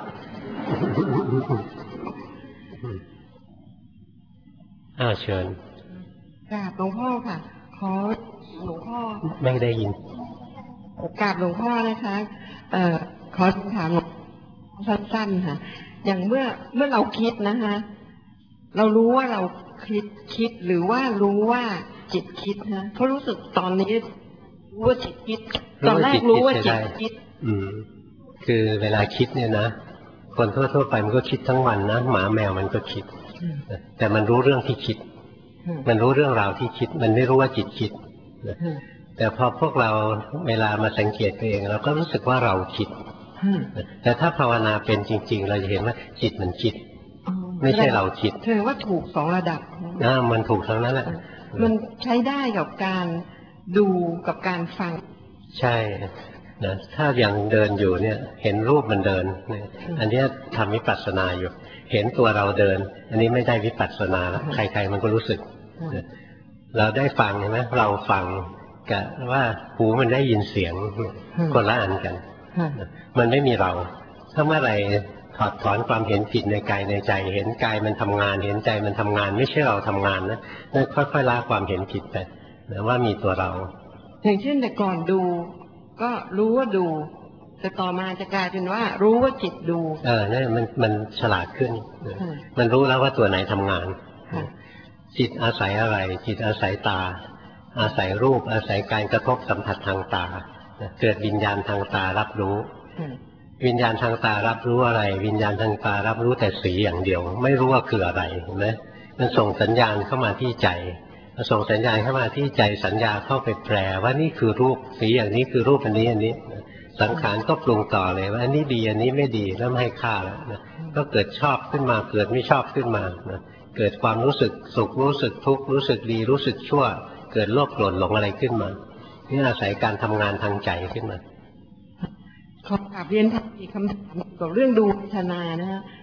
อ้าวเชิญกราบหลวงพ่อค่ะขอหลวงพ่อไม่ได้ยินกราบหลวงพ่อนะคะเอ่อขอถามสั้นๆค่ะอย่างเมื่อเมื่อเราคิดนะคะเรารู้ว่าเราคิดคิดหรือว่ารู้ว่าจิตคิดนะเพราะรู้สึกตอนนี้รู้ว่าจิตคิดตอนแรกรู้ว่าจิตคิดอืมคือเวลาคิดเนี่ยนะคนทั่วๆไปมันก็คิดทั้งวันนะหมาแมวมันก็คิดแต่มันรู้เรื่องที่คิดมันรู้เรื่องราวที่คิดมันไม่รู้ว่าจิตคิดแต่พอพวกเราเวลามาสังเกตตัวเองเราก็รู้สึกว่าเราคิดแต่ถ้าภาวนาเป็นจริงๆเราจะเห็นว่าจิตมันคิดไม่ใช่เราคิดเธอว่าถูกสองระดับอ่ามันถูกทั้งนั้นแหละมันใช้ได้กับการดูกับการฟังใช่นะถ้าอย่างเดินอยู่เนี่ยเห็นรูปมันเดินอันนี้ทำวิปัสสนาอยู่เห็นตัวเราเดินอันนี้ไม่ได้วิปัสสนาแล้วใครๆมันก็รู้สึกเราได้ฟังใช่ไหมเราฟังกับว่าหูมันได้ยินเสียงคนละอันกันมันไม่มีเราถ้าเมื่อไหร่ถอดถอนความเห็นผิดในกายในใจเห็นกายมันทำงานเห็นใจมันทำงานไม่ใช่เราทำงานนะนั่นค่อยๆละความเห็นผิดไปนะว่ามีตัวเราอย่างเช่นแต่ก่อนดูก็รู้ว่าดูแต่ต่อมาจะกลายเป็นว่ารู้ว่าจิตดูเออนี่มันมันฉลาดขึ้นมันรู้แล้วว่าตัวไหนทำงานจิตอาศัยอะไรจิตอาศัยตาอาศัยรูปอาศัยการกระทบสัมผัสทางตาเกิดวิญญาณทางตารับรู้วิญญาณทางตารับรู้อะไรวิญญาณทางตารับรู้แต่สีอย่างเดียวไม่รู้ว่าคืออะไรเห็นไหมมันส่งสัญญาณเข้ามาที่ใจส่งสัญญาณเข้ามาที่ใจสัญญาเข้าไปแปลว่านี่คือรูปสีอย่างนี้คือรูปอันนี้อันนี้สังขารก็ปรุงต่อเลยว่าอันนี้ดีอันนี้ไม่ดีแล้วไม่ให้ค่าแล้วนะก็เกิดชอบขึ้นมาเกิดไม่ชอบขึ้นมานะเกิดความรู้สึกสุขรู้สึกทุกข์รู้สึกดีรู้สึกชั่วเกิดโลภโกรธหลงอะไรขึ้นมานี่อาศัยการทำงานทางใจขึ้นมาขอกราบเรียนอีกคำถามเกี่ยวกับเรื่องดูเวทนานะฮะ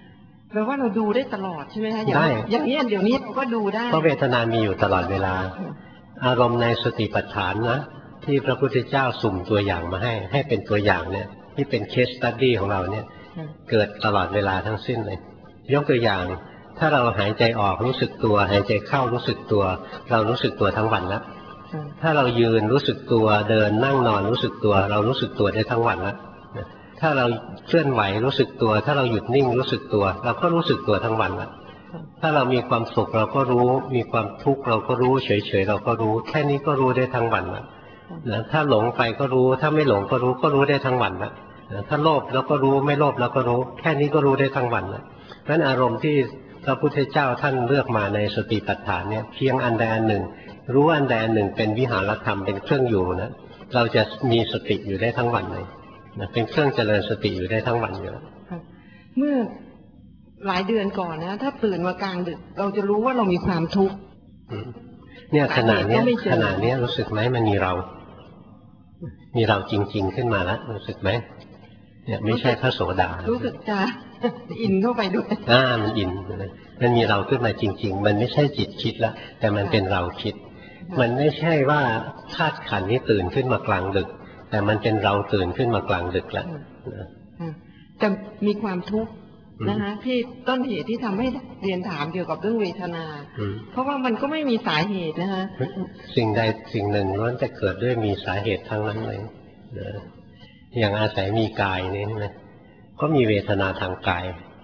แปลว่าเราดูได้ตลอดใช่ไหมคะอย่างได้อย่างนี้เดี๋ยวนี้เราก็ดูได้เพราะเวทนามีอยู่ตลอดเวลา อารมณ์ในสติปัฏฐานนะที่พระพุทธเจ้าสุ่มตัวอย่างมาให้ให้เป็นตัวอย่างเนี่ยที่เป็นเคสสตัดดี้ของเราเนี่ยเกิดตลอดเวลาทั้งสิ้นเลยยกตัวอย่างถ้าเราหายใจออกรู้สึกตัวหายใจเข้ารู้สึกตัวเรารู้สึกตัวทั้งวันแล้วถ้าเรายืนรู้สึกตัวเดินนั่งนอนรู้สึกตัวเรารู้สึกตัวได้ทั้งวันแล้วถ้าเราเคลื่อนไหวรู้สึกตัวถ้าเราหยุดนิ่งรู้สึกตัวเราก็รู้สึกตัวทั้งวันแล้วถ้าเรามีความสุขเราก็รู้มีความทุกข์เราก็รู้เฉยๆเราก็รู้แค่นี้ก็รู้ได้ทั้งวันแล้วนะถ้าหลงไปก็รู้ถ้าไม่หลงก็รู้ก็รู้ได้ทั้งวันแล้วถ้าโลภแล้วก็รู้ไม่โลภแล้วก็รู้แค่นี้ก็รู้ได้ทั้งวันแล้วเพราะฉะนั้นอารมณ์ที่พระพุทธเจ้าท่านเลือกมาในสติปัฏฐานเนี่ยเพียงอันใดอันหนึ่งรู้อันใดอันหนึ่งเป็นวิหารธรรมเป็นเครื่องอยู่นะเราจะมีสติอยู่ได้ทั้งวันเลยนะเป็นเครื่องเจริญสติอยู่ได้ทั้งวันอยู่เมื่อหลายเดือนก่อนนะถ้าตื่นมากลางดึกเราจะรู้ว่าเรามีความทุกข์เนี่ยขณะนี้ขณะนี้รู้สึกไหมมันมีเรา มีเราจริงๆขึ้นมาแล้วรู้สึกไหมเนี่ยไม่ใช่พระโสดารู้สึกจะอินเข้าไปด้วยอ่ามันอินมันมีเราขึ้นมาจริงๆมันไม่ใช่จิตคิดแล้วแต่มันเป็นเราคิดมันไม่ใช่ว่าธาตุขันธ์นี้ตื่นขึ้นมากลางดึกแต่มันเป็นเราตื่นขึ้นมากลางดึกแล้วจะมีความทุกข์นะคะที่ต้นเหตุที่ทำให้เรียนถามเกี่ยวกับเรื่องเวทนาเพราะว่ามันก็ไม่มีสาเหตุนะคะสิ่งใดสิ่งหนึ่งล้วนจะเกิดด้วยมีสาเหตุทั้งนั้นเลยอย่างอาศัยมีกายนี่นะก็มีเวทนาทางกาย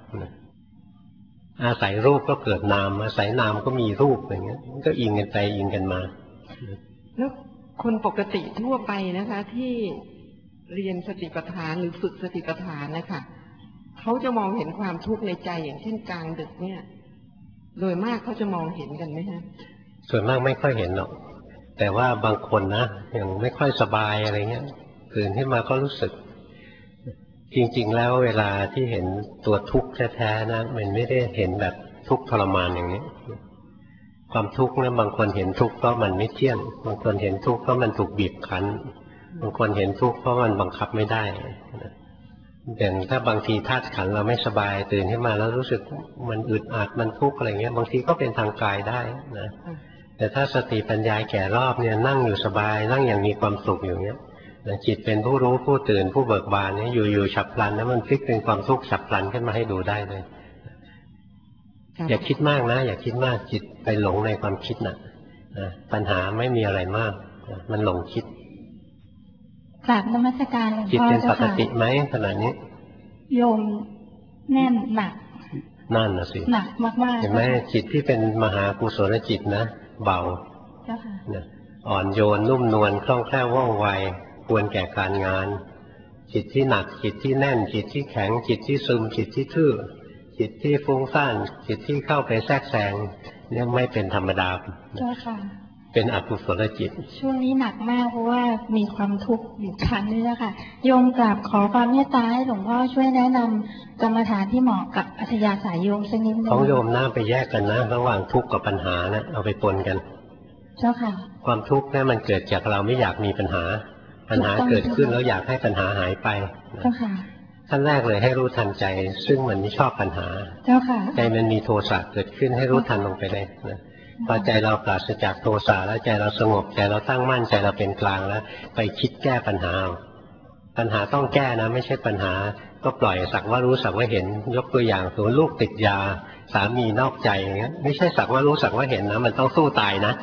อาศัยรูปก็เกิดนามอาศัยนามก็มีรูปอย่างเงี้ยก็อิงกันไปอิงกันมาแล้วคนปกติทั่วไปนะคะที่เรียนสติปัฏฐานหรือฝึกสติปัฏฐานนะคะเขาจะมองเห็นความทุกข์ในใจอย่างเช่นกลางดึกเนี่ยโดยมากเขาจะมองเห็นกันไหมฮะส่วนมากไม่ค่อยเห็นหรอกแต่ว่าบางคนนะอย่างไม่ค่อยสบายอะไรเงี้ยตื่นขึ้นมาก็รู้สึกจริงๆแล้วเวลาที่เห็นตัวทุกข์แท้ๆนะมันไม่ได้เห็นแบบทุกข์ทรมานอย่างนี้ความทุกข์นะบางคนเห็นทุกข์เพราะมันไม่เที่ยงบางคนเห็นทุกข์เพราะมันถูกบีบคั้นบางคนเห็นทุกข์เพราะมันบังคับไม่ได้อย่างถ้าบางทีธาตุขันธ์เราไม่สบายตื่นขึ้นมาแล้วรู้สึกมันอึดอัดมันทุกข์อะไรเงี้ยบางทีก็เป็นทางกายได้นะแต่ถ้าสติปัญญาแก่รอบเนี่ยนั่งอยู่สบายนั่งอย่างมีความสุขอยู่เนี้ยจิตเป็นผู้รู้ผู้ตื่นผู้เบิกบานเนี่ยอยู่ๆฉับพลันนะมันพลิกเป็นความทุกข์ฉับพลันขึ้นมาให้ดูได้เลยอย่าคิดมากนะอย่าคิดมากจิตไปหลงในความคิดนะปัญหาไม่มีอะไรมากมันหลงคิดกราบนมัสการหลวงพ่อจิตเป็นปกติไหมขณะนี้โยมแน่นหนักนั่นนะสิหนักมากๆเห็นไหมจิตที่เป็นมหากุศลจิตนะเบาเจ้าค่ะอ่อนโยนนุ่มนวลคล่องแคล่วว่องไวควรแก่การงานจิตที่หนักจิตที่แน่นจิตที่แข็งจิตที่ซึมจิตที่ทื่อจิตที่ฟุ้งซ่านจิตที่เข้าไปแทรกแซงเนี่ยไม่เป็นธรรมดาเจ้าค่ะเป็นอกุศลจิตช่วงนี้หนักมากเพราะว่ามีความทุกข์อยู่ครั้งนี้นะคะโยมกราบขอความเมตตาให้หลวงพ่อช่วยแนะนำกรรมฐานที่เหมาะกับอัธยาศัยโยมสักนิดนึงของโยมน่าไปแยกกันนะระหว่างทุกข์กับปัญหานะเอาไปปนกันเจ้าค่ะความทุกข์เนี่ยมันเกิดจากเราไม่อยากมีปัญหาปัญหาเกิดขึ้นแล้วอยากให้ปัญหาหายไปเจ้าค่ะขั้นแรกเลยให้รู้ทันใจซึ่งมันไม่ชอบปัญหาเจ้าค่ะใจมันมีโทสะเกิดขึ้นให้รู้ทันลงไปเลยนะพอใจเราปราศจากโทสะแล้วใจเราสงบใจเราตั้งมั่นใจเราเป็นกลางแล้วไปคิดแก้ปัญหาปัญหาต้องแก้นะไม่ใช่ปัญหาก็ปล่อยสักว่ารู้สักว่าเห็นยกตัวอย่างสมมติลูกติดยาสามีนอกใจอย่างเงี้ยไม่ใช่สักว่ารู้สักว่าเห็นนะมันต้องสู้ตายนะ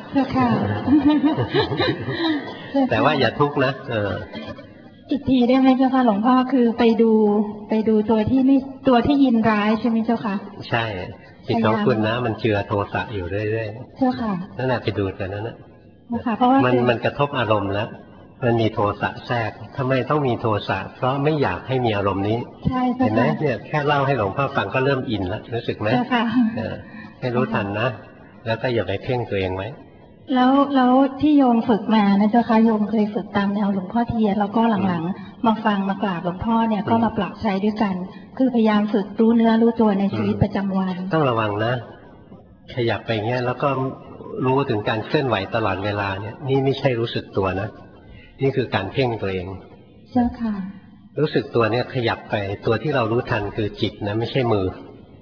แต่ว่าอย่าทุกข์นะเอออีกทีได้ไหมเจ้าค่ะหลวงพ่อคือไปดูไปดูตัวที่ไม่ตัวที่ยินร้ายใช่ไหมเจ้าค่ะใช่จิตของคุณนะมันเจือโทสะอยู่เรื่อยๆเจ้าค่ะนั่นแหละไปดูกันนั่นแหละเพราะว่ามันมันกระทบอารมณ์แล้วมันมีโทสะแทรกทำไมต้องมีโทสะเพราะไม่อยากให้มีอารมณ์นี้ใช่เห็นไหมเนี่ยแค่เล่าให้หลวงพ่อฟังก็เริ่มอินแล้วรู้สึกไหมเจ้าค่ะให้รู้ทันนะแล้วก็อย่าไปเพ่งตัวเองไว้แล้วแล้วที่โยมฝึกมานะเจ้าค่ะโยมเคยฝึกตามแนวหลวงพ่อเทียนแล้วก็หลังๆมาฟังมากราบหลวงพ่อเนี่ยก็มาปรับใช้ด้วยกันคือพยายามฝึกรู้เนื้อรู้ตัวในชีวิตประจำวันต้องระวังนะขยับไปเงี้ยแล้วก็รู้ถึงการเคลื่อนไหวตลอดเวลาเนี่ยนี่ไม่ใช่รู้สึกตัวนะนี่คือการเพ่งตัวเองเจ้าค่ะรู้สึกตัวเนี่ยขยับไปตัวที่เรารู้ทันคือจิตนะไม่ใช่มือ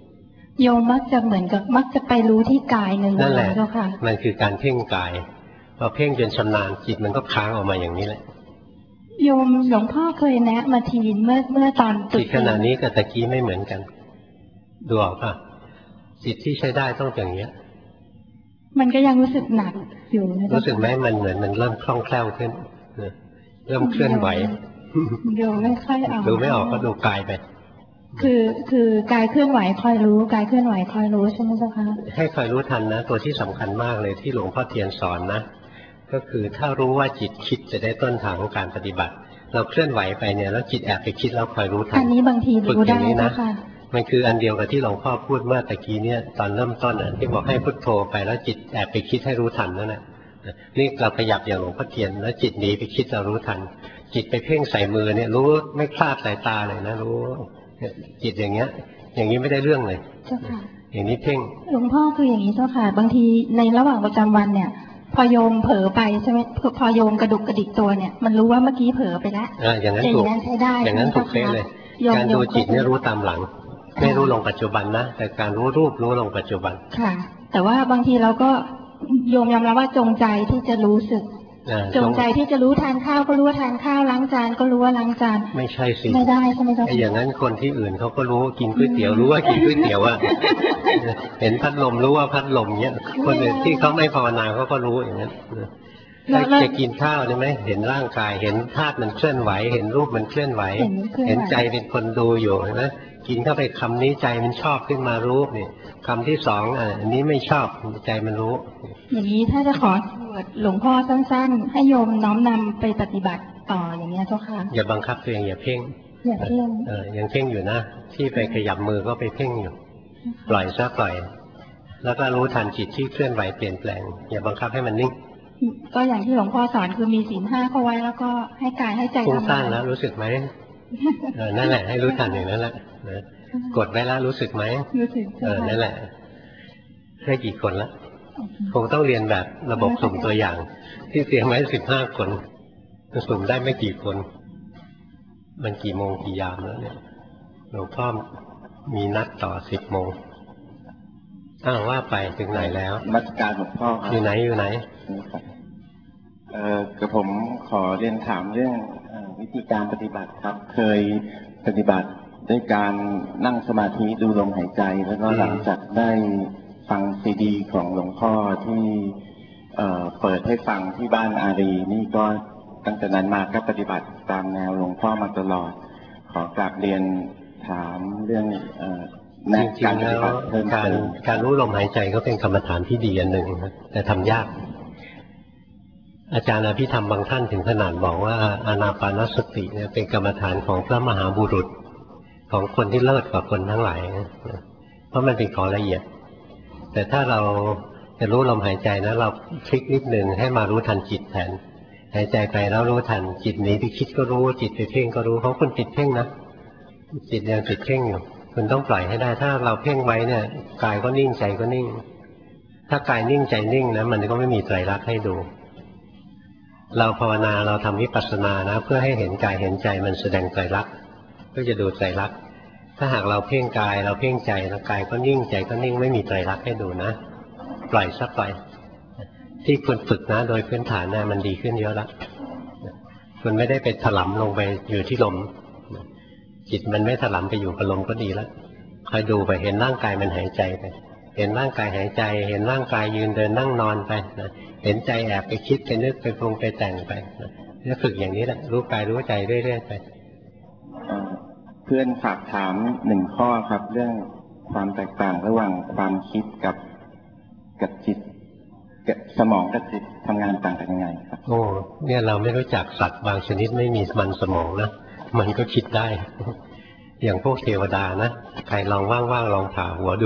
โยมมักจะเหมือนกับมักจะไปรู้ที่กายหนึ่งนั่นแหละเจ้าค่ะมันคือการเพ่งกายพอเพ่งจนชำนาญจิตมันก็ค้างออกมาอย่างนี้แหละโยมหลวงพ่อเคยแนะมาทีเมื่อเมื่อตอนจิตขณะนี้กับตะกี้ไม่เหมือนกันดูออกป่ะจิตที่ใช้ได้ต้องอย่างนี้มันก็ยังรู้สึกหนักอยู่นะรู้สึกไหมมันเหมือนมันเริ่มคล่องแคล่วขึ้นเริ่มเคลื่อนไหวโยมไม่ค่อยเอาดูไม่ออกก็ดูกายไปคือคือกายเคลื่อนไหวคอยรู้กายเคลื่อนไหวคอยรู้ใช่ไหมเจ้าคะให้คอยรู้ทันนะตัวที่สำคัญมากเลยที่หลวงพ่อเทียนสอนนะก็คือถ้ารู้ว่าจิตคิดจะได้ต้นทางของการปฏิบัติเราเคลื่อนไหวไปเนี่ยแล้วจิตแอบไปคิดแล้วคอยรู้ทันอันนี้บางทีรู้ได้นะมันคืออันเดียวกับที่หลวงพ่อพูดเมื่อตะกี้เนี่ยตอนเริ่มต้นที่บอกให้พุทโธไปแล้วจิตแอบไปคิดให้รู้ทันนั่นแหละนี่เราขยับอย่างหลวงพ่อเทียนแล้วจิตหนีไปคิดเรารู้ทันจิตไปเพ่งใส่มือเนี่ยรู้ไม่คลาดสายตาเลยนะรู้จิตอย่างเงี้ยอย่างนี้ไม่ได้เรื่องเลยเจ้าค่ะอย่างนี้เพ่งหลวงพ่อคืออย่างนี้เจ้าค่ะบางทีในระหว่างประจำวันเนี่ยพอโยมเผลอไปใช่ไหมพอโยมกระดุกกระดิกตัวเนี่ยมันรู้ว่าเมื่อกี้เผลอไปแล้วอย่างนั้นถูกใช้ได้อย่างนั้นถูกเป๊ะเลยการดูจิตเนี่ยรู้ตามหลังไม่รู้ลงปัจจุบันนะแต่การรู้รูปรู้ลงปัจจุบันค่ะแต่ว่าบางทีเราก็โยมยอมรับว่าจงใจที่จะรู้สึกจงใจที่จะรู้ทานข้าวก็รู้ว่าทานข้าวล้างจานก็รู้ว่าล้างจานไม่ใช่สิไม่ได้ใช่ไหมครับไอ้อย่างนั้นคนที่อื่นเขาก็รู้กินก๋วยเตี๋ยวรู้ว่ากินก๋วยเตี๋ยวอ่ะเห็นพัดลมรู้ว่าพัดลมเนี้ยคนอื่นที่เขาไม่ภาวนาเขาก็รู้อย่างนั้นจะกินข้าวใช่ไหมเห็นร่างกายเห็นธาตุมันเคลื่อนไหวเห็นรูปมันเคลื่อนไหวเห็นใจเป็นคนดูอยู่ใช่ไหมกินเข้าไปคำนี้ใจมันชอบขึ้นมารู้นี่คำที่สองอันนี้ไม่ชอบใจมันรู้อย่างนี้ถ้าจะขอหลวงพ่อสั้นๆให้โยมน้อมนำไปปฏิบัติต่ออย่างนี้เจ้าค่ะอย่าบังคับตัวเองอย่าเพ่งอย่าเพ่งเออยังเพ่งอยู่นะที่ไปขยับมือก็ไปเพ่งอยู่ปล่อยซะปล่อยแล้วก็รู้ทันจิตที่เคลื่อนไหวเปลี่ยนแปลงอย่าบังคับให้มันนิ่งก็อย่างที่หลวงพ่อสอนคือมีศีลห้าเข้าไว้แล้วก็ให้กายให้ใจฟุ้งซ่านแล้วรู้สึกไหมเออนั่นแหละให้รู้ทันอย่างนั้นแหละนะกดไว้แล้วรู้สึกไหมรู้สึกเออนั่นแหละให้กี่คนละคงต้องเรียนแบบระบบสุ่มตัวอย่างที่เตรียมไว้สิบห้าคนสุ่มได้ไม่กี่คนมันกี่โมงกี่ยามแล้วเนี่ยหลวงพ่อมีนัดต่อสิบโมงอ้าวว่าไปถึงไหนแล้วมัสการหลวงพ่อครับอยู่ไหนอยู่ไหนเออกระผมขอเรียนถามเรื่องวิธีการปฏิบัติครับเคยปฏิบัติด้วยการนั่งสมาธิดูลมหายใจแล้วก็หลังจากได้ฟังซีดีของหลวงพ่อที่เอ่อเปิดให้ฟังที่บ้านอารีนี่ก็ตั้งแต่นั้นมาก็ปฏิบัติตามแนวหลวงพ่อมาตลอดขอกราบเรียนถามเรื่องเอ่อจริงๆแล้วการการรู้ลมหายใจก็เป็นกรรมฐานที่ดีอันหนึ่งแต่ทำยากอาจารย์อภิธรรมบางท่านถึงขนาดบอกว่าอานาปานสติเนี่ยเป็นกรรมฐานของพระมหาบุรุษของคนที่เลิศกว่าคนทั้งหลายเพราะมันเป็นของละเอียดแต่ถ้าเราจะรู้ลมหายใจนะเราคลิกนิดหนึ่งให้มารู้ทันจิตแทนหายใจไปแล้วรู้ทันจิตหนีไปคิดก็รู้จิตไปเพ่งก็รู้เพราะคุณติดเพ่งนะจิตยังติดเพ่งอยู่คุณต้องปล่อยให้ได้ถ้าเราเพ่งไว้เนี่ยกายก็นิ่งใจก็นิ่งถ้ากายนิ่งใจนิ่งนะมันก็ไม่มีไตรลักษณ์ให้ดูเราภาวนาเราทำวิปัสสนานะเพื่อให้เห็นกายเห็นใจมันแสดงไตรลักษณ์ก็จะดูไตรลักษณ์ถ้าหากเราเพ่งกายเราเพ่งใจแล้วกายก็นิ่งใจก็นิ่งไม่มีไตรลักษณ์ให้ดูนะปล่อยสักปล่อยที่คุณฝึกนะโดยพื้นฐานนะมันดีขึ้นเยอะแล้วคุณไม่ได้ไปถลำลงไปอยู่ที่ลมจิตมันไม่ถลำไปอยู่กับลมก็ดีแล้วคอยดูไปเห็นร่างกายมันหายใจไปเห็นร่างกายหายใจเห็นร่างกายยืนเดินนั่งนอนไปนะเห็นใจแอบไปคิดไปนึกไปปรุงไปแต่งไปนี่ฝึกอย่างนี้แหละรู้กายรู้ใจเรื่อยๆไปเพื่อนฝากถามหนึ่งข้อครับเรื่องความแตกต่างระหว่างความคิดกับกับจิตกับสมองกับจิตทำงานต่างกันยังไงครับโอ้เนี่ยเราไม่รู้จักสัตว์บางชนิดไม่มีมันสมองนะมันก็คิดได้อย่างพวกเทวดานะใครลองว่างๆลองผ่าหัวดู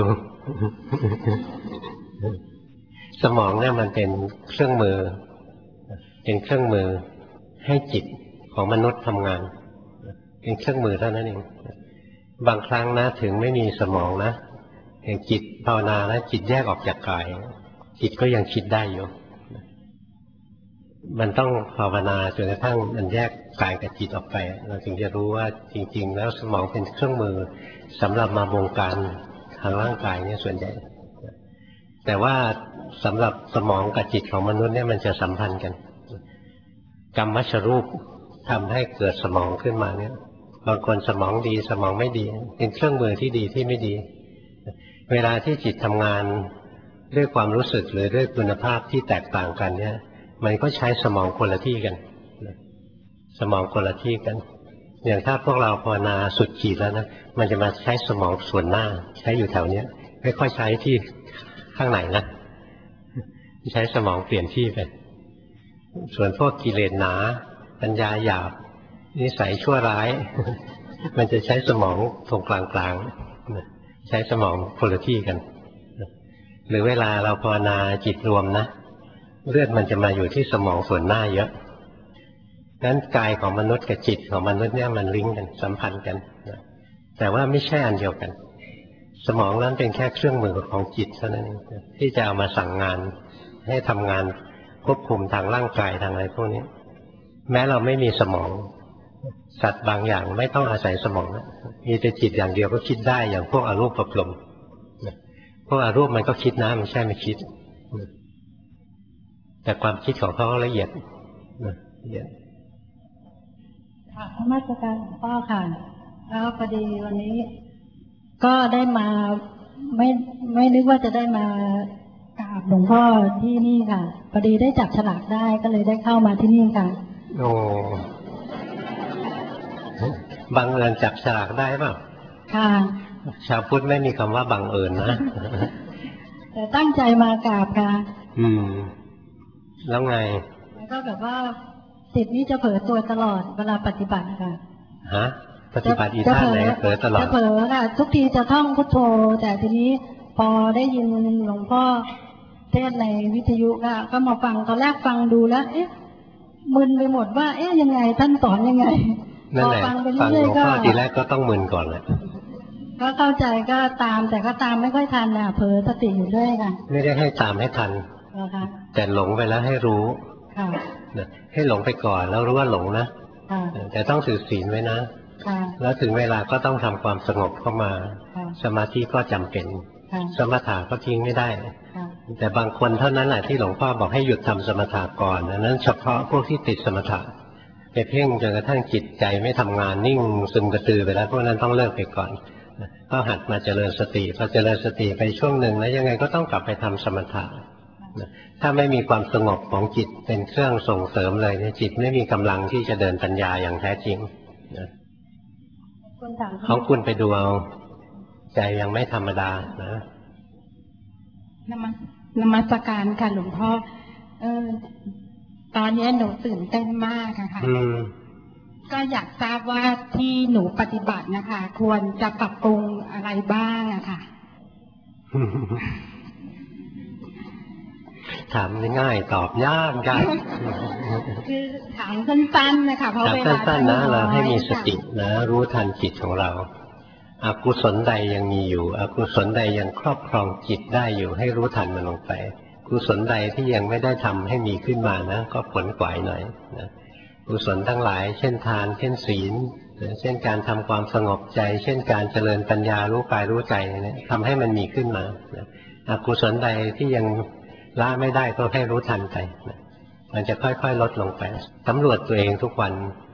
สมองเนี่ยมันเป็นเครื่องมือเป็นเครื่องมือให้จิตของมนุษย์ทำงานเป็นเครื่องมือเท่านั้นเองบางครั้งนะถึงไม่มีสมองนะอย่างจิตภาวนาแล้วจิตแยกออกจากกายจิตก็ยังคิดได้อยู่มันต้องภาวนาจนกระทั่งมันแยกกายกับจิตออกไปเราถึงจะรู้ว่าจริงๆแล้วสมองเป็นเครื่องมือสำหรับมาบงการทางร่างกายเนี่ยส่วนใหญ่แต่ว่าสำหรับสมองกับจิตของมนุษย์เนี่ยมันจะสัมพันธ์กันกรรมมัชรูปทำให้เกิดสมองขึ้นมาเนี่ยบางคนสมองดีสมองไม่ดีเป็นเครื่องมือที่ดีที่ไม่ดีเวลาที่จิตทำงานด้วยความรู้สึกหรือด้วยคุณภาพที่แตกต่างกันเนี่ยมันก็ใช้สมองคนละที่กันสมองคนละที่กันอย่างถ้าพวกเราภาวนาสุดขีดแล้วนะมันจะมาใช้สมองส่วนหน้าใช้อยู่แถวเนี้ยไม่ค่อยใช้ที่ข้างไหนนะใช้สมองเปลี่ยนที่ไปส่วนพวกกิเลสหนาปัญญาหยาบนิสัยชั่วร้ายมันจะใช้สมองตรงกลางๆใช้สมองคนละที่กันหรือเวลาเราภาวนาจิตรวมนะเลือดมันจะมาอยู่ที่สมองส่วนหน้าเยอะนั้นกายของมนุษย์กับจิตของมนุษย์เนี่ยมันลิงก์กันสัมพันธ์กันแต่ว่าไม่ใช่อันเดียวกันสมองนั้นเป็นแค่เครื่องมือของจิตเท่านั้นเองที่จะเอามาสั่งงานให้ทำงานควบคุมทางร่างกายทางอะไรพวกนี้แม้เราไม่มีสมองสัตว์บางอย่างไม่ต้องอาศัยสมองมีแต่จิตอย่างเดียวก็คิดได้อย่างพวกอรูปภพลมพวกอรูปมันก็คิดนะไม่ใช่ไม่คิดแต่ความคิดของเขาละเอียดละเอียดค่ะพระมาสการหลวงพ่อค่ะแล้วพอดีวันนี้ก็ได้มาไม่ไม่นึกว่าจะได้มากราบหลวงพ่อที่นี่ค่ะพอดีได้จับฉลากได้ก็เลยได้เข้ามาที่นี่ค่ะโอ้บังเอิญจับฉลากได้เปล่าค่ะชาวพุทธไม่มีคำว่าบังเอิญนะแต่ตั้งใจมากราบค่ะอืมแล้วไงแล้วก็แบบว่าจิตนี้จะเผลอตัวตลอดเวลาปฏิบัติค่ะฮะปฏิบัติอีท่าไหนเผลอตลอดจะเผลอค่ะทุกทีจะท่องพุทโธแต่ทีนี้พอได้ยินหลวงพ่อเทศในวิทยุค่ะก็มาฟังตอนแรกฟังดูแล้วเอ๊ะมึนไปหมดว่าเอ๊ะยังไงท่านสอนยังไงนั่นแหละฟังหลวงพ่อทีแรกก็ต้องมึนก่อนเลยก็เข้าใจก็ตามแต่ก็ตามไม่ค่อยทันน่ะเผลอสติอยู่ด้วยค่ะไม่ได้ให้ตามให้ทันแต่หลงไปแล้วให้รู้ให้หลงไปก่อนแล้วรู้ว่าหลงนะแต่ต้องถือศีลไว้นะแล้วถึงเวลาก็ต้องทำความสงบเข้ามาสมาธิก็จำเป็นสมถะก็ทิ้งไม่ได้แต่บางคนเท่านั้นแหละที่หลวงพ่อบอกให้หยุดทำสมถะก่อนนั้นเฉพาะพวกที่ติดสมถะไปเพ่งจนกระทั่งจิตใจไม่ทำงานนิ่งซึมกระตือไปแล้วพวกนั้นต้องเลิกไปก่อนก็หัดมาเจริญสติพอเจริญสติไปช่วงหนึ่งแล้วยังไงก็ต้องกลับไปทำสมถะถ้าไม่มีความสงบของจิตเป็นเครื่องส่งเสริมเลยเนี่ยจิตไม่มีกำลังที่จะเดินปัญญาอย่างแท้จริงของคุณไปดูเอาใจยังไม่ธรรมดานะนมัสนมัสการค่ะหลวงพ่อเออตอนนี้หนูตื่นเต้นมากค่ะก็อยากทราบว่าที่หนูปฏิบัตินะคะควรจะปรับปรุงอะไรบ้างอะค่ะถามง่ายๆตอบยากกันคือถามสั้นๆนะคะเพราะเวลาสั้นๆนะเราให้มีสตินะรู้ทันจิตของเราอกุศลใดยังมีอยู่อกุศลใดยังครอบครองจิตได้อยู่ให้รู้ทันมันลงไปกุศลใดที่ยังไม่ได้ทำให้มีขึ้นมานะก็ขวนขวายหน่อยนะกุศลทั้งหลายเช่นทานเช่นศีลเช่นการทำความสงบใจเช่นการเจริญปัญญารู้กายรู้ใจเนี่ยทำให้มันมีขึ้นมาอกุศลใดที่ยังละไม่ได้ก็ให้รู้ทันไปมันจะค่อยๆลดลงไปสำรวจตัวเองทุกวัน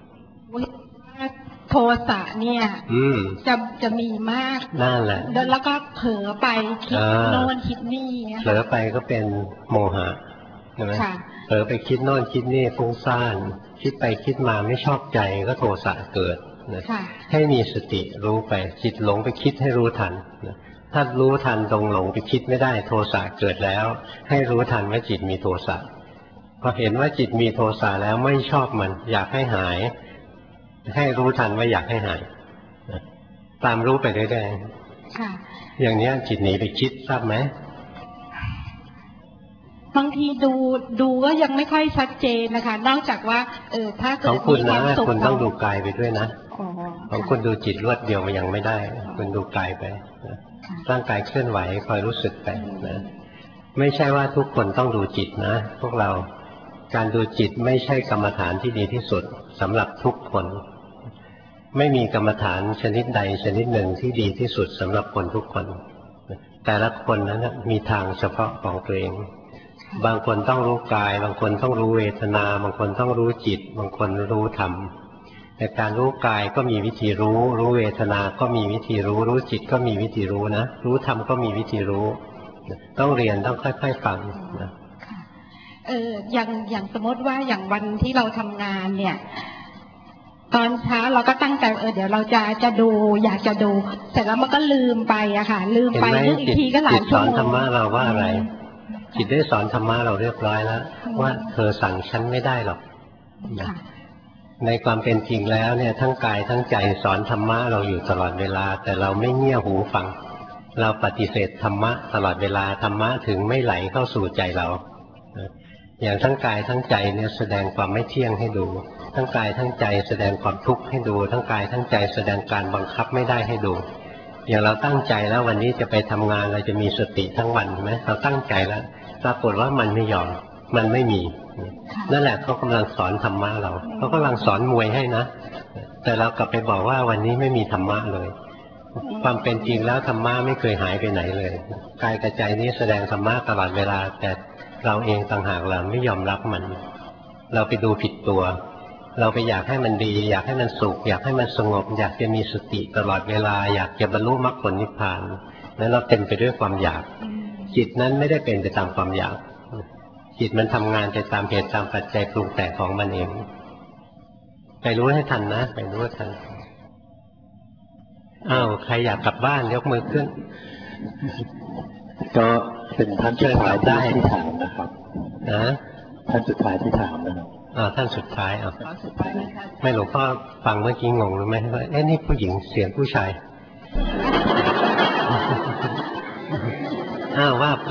โทสะเนี่ยจะจะมีมากนั่นแหละแล้วก็เผลอไปคิดโน่นคิดนี่เผลอไปก็เป็นโมหะใช่ไหมเผลอไปคิดโน่นคิดนี่ฟุ้งซ่านคิดไปคิดมาไม่ชอบใจก็โทสะเกิดนะให้มีสติรู้ไปจิตหลงไปคิดให้รู้ทันนะถ้ารู้ทันตรงหลงไปคิดไม่ได้โทสะเกิดแล้วให้รู้ทันว่าจิตมีโทสะพอเห็นว่าจิตมีโทสะแล้วไม่ชอบมันอยากให้หายให้รู้ทันว่าอยากให้หายตามรู้ไปเรื่อยๆอย่างนี้จิตหนีไปคิดทราบไหมบางทีดูดูก็ยังไม่ค่อยชัดเจนนะคะนอกจากว่าเออถ้าเกิดของคุณนะคุณต้องดูกายไปด้วยนะของคุณดูจิตรวดเดียวมันยังไม่ได้คุณดูกายไปร่างกายเคลื่อนไหวคอยรู้สึกไปนะไม่ใช่ว่าทุกคนต้องดูจิตนะพวกเราการดูจิตไม่ใช่กรรมฐานที่ดีที่สุดสำหรับทุกคนไม่มีกรรมฐานชนิดใดชนิดหนึ่งที่ดีที่สุดสำหรับคนทุกคนแต่ละคนนั้นมีทางเฉพาะของตัวเองบางคนต้องรู้กายบางคนต้องรู้เวทนาบางคนต้องรู้จิตบางคนรู้ธรรมแต่การรู้กายก็มีวิธีรู้รู้เวทนาก็มีวิธีรู้รู้จิตก็มีวิธีรู้นะรู้ธรรมก็มีวิธีรู้ต้องเรียนต้องค่อยๆฟังนะเอออย่างอย่างสมมติว่าอย่างวันที่เราทำงานเนี่ยตอนเช้าเราก็ตั้งใจเออเดี๋ยวเราจะจะดูอยากจะดูเสร็จแล้วมันก็ลืมไปอะค่ะลืมไปนึกอีกทีก็หลายชั่วโมงจิตสอนธรรมะเราว่าอะไรจิตได้สอนธรรมะเราเรียบร้อยแล้วว่าเธอสั่งฉันไม่ได้หรอกในความเป็นจริงแล้วเนี่ยทั้งกายทั้งใจสอนธรรมะเราอยู่ตลอดเวลาแต่เราไม่เงี่ยหูฟังเราปฏิเสธธรรมะตลอดเวลาธรรมะถึงไม่ไหลเข้าสู่ใจเราอย่างทั้งกายทั้งใจเนี่ยแสดงความไม่เที่ยงให้ดูทั้งกายทั้งใจแสดงความทุกข์ให้ดูทั้งกายทั้งใจแสดงการบังคับไม่ได้ให้ดูอย่างเราตั้งใจแล้ววันนี้จะไปทำงานเราจะมีสติทั้งวันใช่ไหมเราตั้งใจแล้วปรากฏว่ามันไม่ยอมมันไม่มีนั่นแหละเขากำลังสอนธรรมะเราเขากำลังสอนมวยให้นะแต่เรากลับไปบอกว่าวันนี้ไม่มีธรรมะเลยความเป็นจริงแล้วธรรมะไม่เคยหายไปไหนเลยกายกับใจนี้แสดงธรรมะตลอดเวลาแต่เราเองต่างหากเราไม่ยอมรับมันเราไปดูผิดตัวเราไปอยากให้มันดีอยากให้มันสุขอยากให้มันสงบอยากจะมีสติตลอดเวลาอยากจะบรรลุมรรคผลนิพพานนั้นเราเต็มไปด้วยความอยากจิตนั้นไม่ได้เป็นไปตามความอยากจิตมันทำงานไปตามเหตุตามปัจจัยปรุงแต่งของมันเองไปรู้ให้ทันนะไปรู้ให้ทันอ้าวใครอยากกลับบ้านยกมือขึ้นก็เป็นท่านสุดท้ายได้ที่ถามนะครับนะท่านสุดท้ายที่ถามนะครับอ่าท่านสุดท้ายอ่ะไม่หลวงพ่อฟังเมื่อกี้งงหรือไม่ว่าเอ๊ะนี่ผู้หญิงเสียงผู้ชายอ้าวว่าไป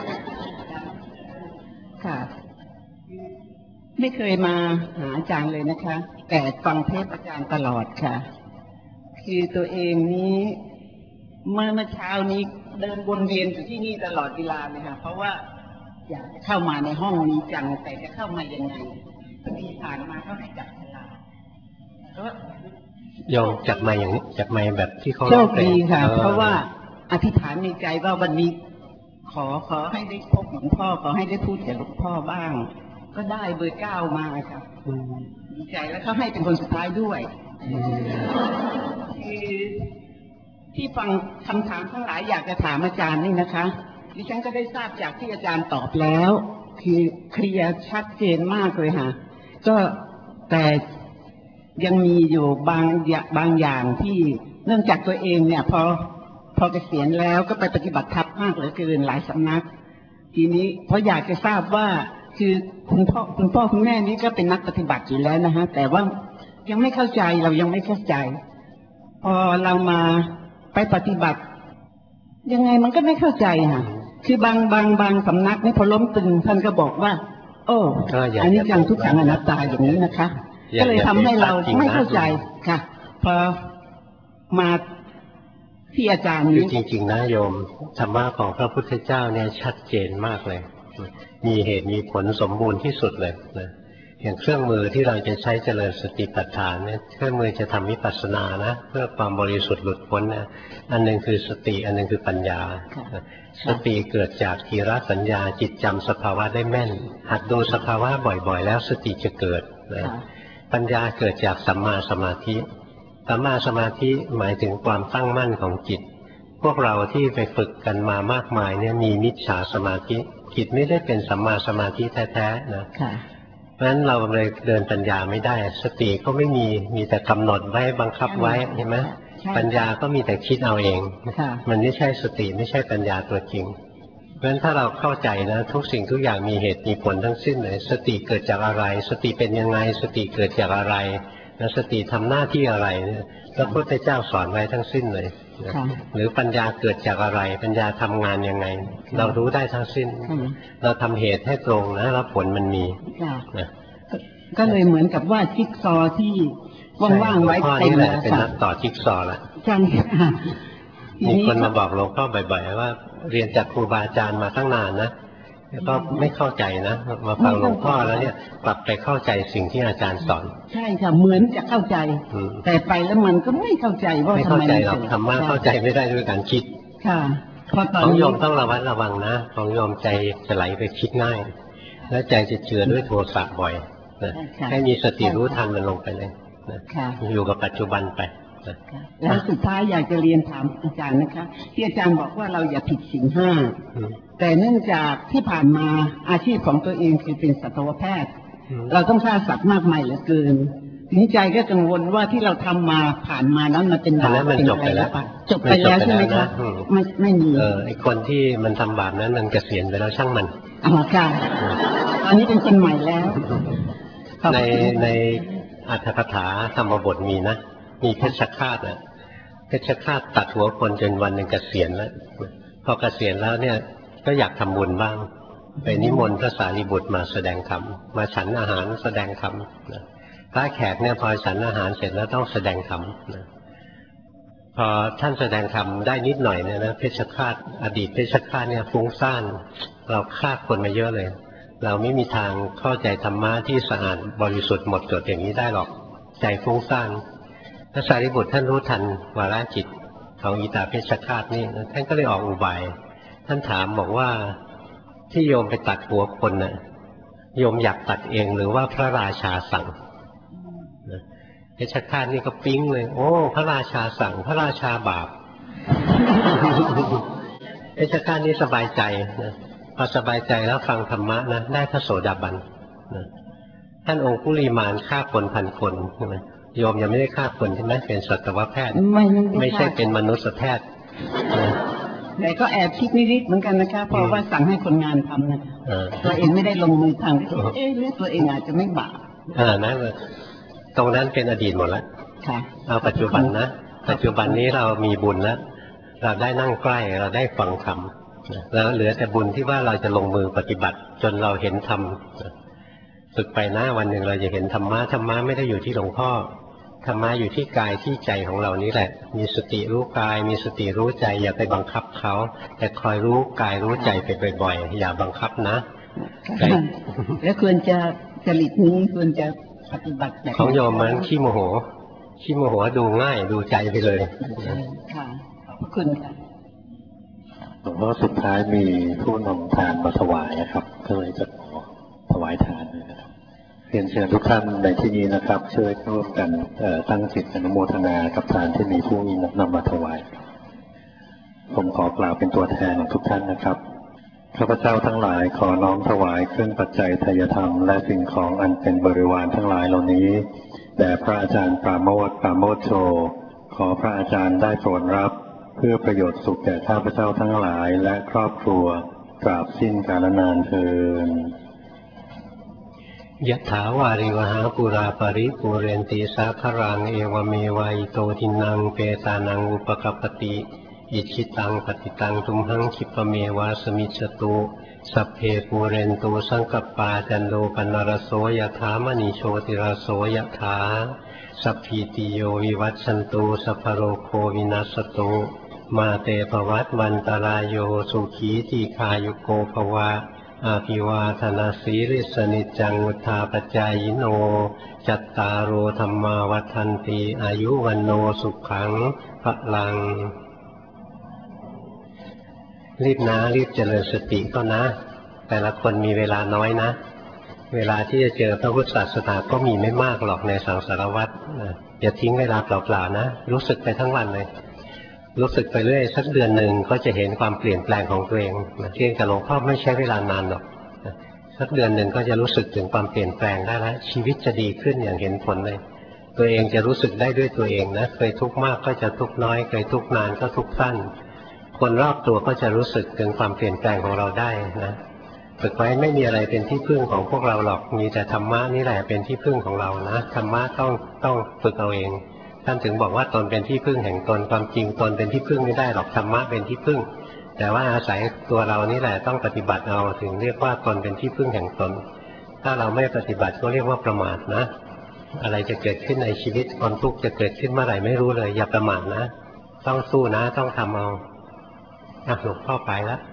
ค่ะไม่เคยมาหาอาจารย์เลยนะคะแต่ฟังเทปอาจารย์ตลอดค่ะคือตัวเองนี้เมื่อเมื่อเช้านี้เดินวนเวียนอยู่ที่นี่ตลอดเวลาเลยค่ะเพราะว่าอยากจะเข้ามาในห้องนี้จังแต่จะเข้ามายังไงพอดีผ่านมาเขาให้จับเวลาก็ยอมจับมาอย่างนี้จับมาแบบที่เขาโชคดีค่ะเพราะว่าอธิษฐานในใจว่าวันนี้ขอขอให้ได้พบหลวงพ่อขอให้ได้พูดกับหลวงพ่อบ้างก็ได้เบอร์เก้ามาค่ะดีใจแล้วเขาให้เป็นคนสุดท้ายด้วยคือที่ฟังคำถามทั้งหลายอยากจะถามอาจารย์นี่นะคะดิฉันก็ได้ทราบจากที่อาจารย์ตอบแล้วคือเคลียร์ชัดเจนมากเลยค่ะก็แต่ยังมีอยู่บางบางอย่างที่เนื่องจากตัวเองเนี่ยพอพอเกษียณแล้วก็ไปปฏิบัติธรรมมากเหลือเกินหลายสำนักทีนี้เพราะอยากจะทราบว่าคือคุณพ่อคุณพ่อคุณแม่นี้ก็เป็นนักปฏิบัติอยู่แล้วนะฮะแต่ว่ายังไม่เข้าใจเรายังไม่เข้าใจพอเรามาไปปฏิบัติยังไงมันก็ไม่เข้าใจค่ะคือบางบางบางสำนักนี่พอล้มตึงท่านก็บอกว่าโอ้อันนี้จังทุกขังอนัตตาอย่างนี้นะคะก็เลยทำให้เราไม่เข้าใจค่ะพอมาที่อาจารย์นี้จริงๆนะโยมธรรมะของพระพุทธเจ้าเนี่ยชัดเจนมากเลยมีเหตุมีผลสมบูรณ์ที่สุดเลยนะอย่างเครื่องมือที่เราจะใช้เจริญสติปัฏฐานเนี่ยเครื่องมือจะทำวิปัสสนานะเพื่อความบริสุทธิ์หลุดพ้นนะอันหนึ่งคือสติอันหนึ่งคือปัญญาสติเกิดจากทีรสัญญาจิตจำสภาวะได้แม่นหัดดูสภาวะบ่อยๆแล้วสติจะเกิดนะปัญญาเกิดจากสัมมาสมาธิสัมมาสมาธิหมายถึงความตั้งมั่นของจิตพวกเราที่ไปฝึกกันมามากมายเนี่ยมีมิจฉาสมาธิจิตไม่ได้เป็นสัมมาสมาธิแท้ๆนะเพราะฉะนั้นเราเลยเดินปัญญาไม่ได้สติก็ไม่มีมีแต่กำหนดไว้บังคับไว้ใช่ไหมปัญญาก็มีแต่คิดเอาเองมันไม่ใช่สติไม่ใช่ปัญญาตัวจริงเพราะฉะนั้นถ้าเราเข้าใจนะทุกสิ่งทุกอย่างมีเหตุมีผลทั้งสิ้นเลยสติเกิดจากอะไรสติเป็นยังไงสติเกิดจากอะไรแล้วสติทำหน้าที่อะไรพระพุทธเจ้าสอนไว้ทั้งสิ้นเลยหรือปัญญาเกิดจากอะไรปัญญาทำงานยังไงเรารู้ได้ทั้งสิ้นเราทำเหตุให้ตรงนะแล้วผลมันมีนะก็เลยเหมือนกับว่าจิ๊กซอที่ว่างๆไว้เต็มเลยเป็นนักต่อจิ๊กซอละใช่ค่ะมีคนมาบอกหลวงพ่อบ่อยๆว่าเรียนจากครูบาอาจารย์มาตั้งนานนะก็ไม่เข้าใจนะมาฟังหลวงพ่อแล้วเนี่ยกลับไปเข้าใจสิ่งที่อาจารย์สอนใช่ค่ะเหมือนจะเข้าใจแต่ไปแล้วมันก็ไม่เข้าใจว่าไม่เข้าใจหรอกธรรมะเข้าใจไม่ได้ด้วยการคิดค่ะของโยมต้องระวัดระวังนะของโยมใจจะไหลไปคิดง่ายแล้วใจจะเจือด้วยโทสะบ่อยนะให้มีสติรู้ทันมันลงไปเลยนะอยู่กับปัจจุบันไปแล้วสุดท้ายอยากจะเรียนถามอาจารย์นะคะที่อาจารย์บอกว่าเราอย่าผิดศีลห้าแต่เนื่องจากที่ผ่านมาอาชีพของตัวเองคือเป็นสัตวแพทย์เราต้องฆ่าสัตว์มากมายเหลือเกินทีนี้ใจก็กังวลว่าที่เราทำมาผ่านมานั้นมันเป็นบาปเป็นอะไรแล้วจบไปแล้วใช่ไหมคะไม่ไม่มีเออไอคนที่มันทำบาปนั้นมันเกษียณไปแล้วช่างมันอ๋อค่ะตอนนี้เป็นคนใหม่แล้วในในอรรถกถาธรรมบทมีนะมีเพชฌฆาตนะเพชฌฆาตตัดหัวคนจนวันหนึ่งเกษียณแล้วพอเกษียณแล้วเนี่ยก็อยากทำบุญบ้างไปนิมนต์พระสารีบุตรมาแสดงธรรมมาฉันอาหารแสดงธรรมพระแขกเนี่ยพอฉันอาหารเสร็จแล้วต้องแสดงธรรมพอท่านแสดงธรรมได้นิดหน่อยเนี่ยนะเพชฌฆาตอดีตเพชฌฆาตเนี่ยฟุ้งซ่านเราฆ่าคนมาเยอะเลยเราไม่มีทางเข้าใจธรรมะที่สะอาดบริสุทธิ์หมดจดอย่างนี้ได้หรอกใจฟุ้งซ่านพระสารีบุตรท่านรู้ทันวาระจิตของอิตาเพชฌฆาตนี่ท่านก็เลยออกอุบายท่านถามบอกว่าที่โยมไปตัดหัวคนน่ะโยมอยากตัดเองหรือว่าพระราชาสั่งเพชฌฆาตนี่ก็ปิ๊งเลยโอ้พระราชาสั่งพระราชาบาปเพชฌฆาตนี่สบายใจนะพอสบายใจแล้วฟังธรรมะนะได้พระโสดาบันนะท่านองคุลิมานฆ่าคนพันคนใช่ไหมโยมยังไม่ได้ฆ่าคนใช่ไหมเป็นสัตวแพทย์ไม่ไม่ใช่เป็นมนุษยแพทย์แต่ก็แอบคิดนิดๆเหมือนกันนะคะเพราะว่าสั่งให้คนงานทำนะตัวเองไม่ได้ลงมือทำเอ๊ะหรือตัวเองอาจจะไม่บาปอ่านั่นเลยตรงนั้นเป็นอดีตหมดแล้วเอาปัจจุบันนะปัจจุบันนี้เรามีบุญแล้วเราได้นั่งใกล้เราได้ฟังธรรมแล้วเหลือแต่บุญที่ว่าเราจะลงมือปฏิบัติจนเราเห็นธรรมฝึกไปนะวันหนึ่งเราจะเห็นธรรมะธรรมะไม่ได้อยู่ที่หลวงพ่อธรรมะอยู่ที่กายที่ใจของเรานี้แหละมีสติรู้กายมีสติรู้ใจอย่าไปบังคับเขาแต่คอยรู้กายรู้ใจไปบ่อยๆอย่าบังคับนะแล้วควรจะจริตนี้ควรจะปฏิบัติของโยมมันขี้โมโหขี้โมโหดูง่ายดูใจไปเลยค่ะขอบคุณค่ะหลวงพ่อสุดท้ายมีผู้นำทานมาถวายนะครับก็เลยจะขอถวายทานนะครับเรียนเชิญทุกท่านในที่นี้นะครับช่วยร่วมกันตั้งจิตอนุโมทนากับทานที่มีผู้นำมาถวายผมขอกล่าวเป็นตัวแทนของทุกท่านนะครับข้าพเจ้าทั้งหลายขอน้อมถวายเครื่องปัจจัยทายธรรมและสิ่งของอันเป็นบริวารทั้งหลายเหล่านี้แด่พระอาจารย์ปราโมทย์ปราโมทโชขอพระอาจารย์ได้โปรดรับเพื่อประโยชน์สุขแก่ข้าพเจ้าทั้งหลายและครอบครัวตราบสิ้นกาลนานเทอญยะถาวาริวหาปุราปริปุเรนติสาครังเอวเมวะอิโตทินังเปตานังอุปกปติอิชิตังปฏิตังทุมหังคิปเมวะสมิจตุสัพเพปูเรนตุสังกปาจันโดปนรโสยถามณีโชติรโสยถาสัพพิติโยวิวัตสันตุสัพพโรโควินัสตุมาเตภวัตวันตรายโยสุขีทีคายุโกภวะอาภิวาทนาสีริสนิจังวุธาปจายโนจัตตารโอธรรมาวัฏันติอายุวันโนสุขังพลังรีบนะรีบเจริญสติก็นะแต่ละคนมีเวลาน้อยนะเวลาที่จะเจอพระพุทธศาสนาก็มีไม่มากหรอกในสังสารวัฏอย่าทิ้งเวลาเปล่าๆนะรู้สึกไปทั้งวันเลยรู้สึกไปเรื่อยสักเดือนหนึ่งก็จะเห็นความเปลี่ยนแปลงของตัวเองเรียนกับหลวงพ่อไม่ใช้เวลานานหรอกสักเดือนหนึ่งก็จะรู้สึกถึงความเปลี่ยนแปลงได้แล้วชีวิตจะดีขึ้นอย่างเห็นผลเลยตัวเองจะรู้สึกได้ด้วยตัวเองนะเคยทุกข์มากก็จะทุกข์น้อยเคยทุกข์นานก็ทุกข์สั้นคนรอบตัวก็จะรู้สึกถึงความเปลี่ยนแปลงของเราได้นะฝึกไว้ไม่มีอะไรเป็นที่พึ่งของพวกเราหรอกมีแต่ธรรมะนี่แหละเป็นที่พึ่งของเรานะธรรมะต้องต้องฝึกเอาเองท่านถึงบอกว่าตนเป็นที่พึ่งแห่งตนความจริงตนเป็นที่พึ่งไม่ได้หรอกธรรมะเป็นที่พึ่งแต่ว่าอาศัยตัวเรานี่แหละต้องปฏิบัติเอาถึงเรียกว่าตนเป็นที่พึ่งแห่งตนถ้าเราไม่ปฏิบัติก็เรียกว่าประมาทนะอะไรจะเกิดขึ้นในชีวิตความทุกข์จะเกิดขึ้นเมื่อไหร่ไม่รู้เลยอย่าประมาทนะต้องสู้นะต้องทำเอาหลวงพ่อไปแล้ว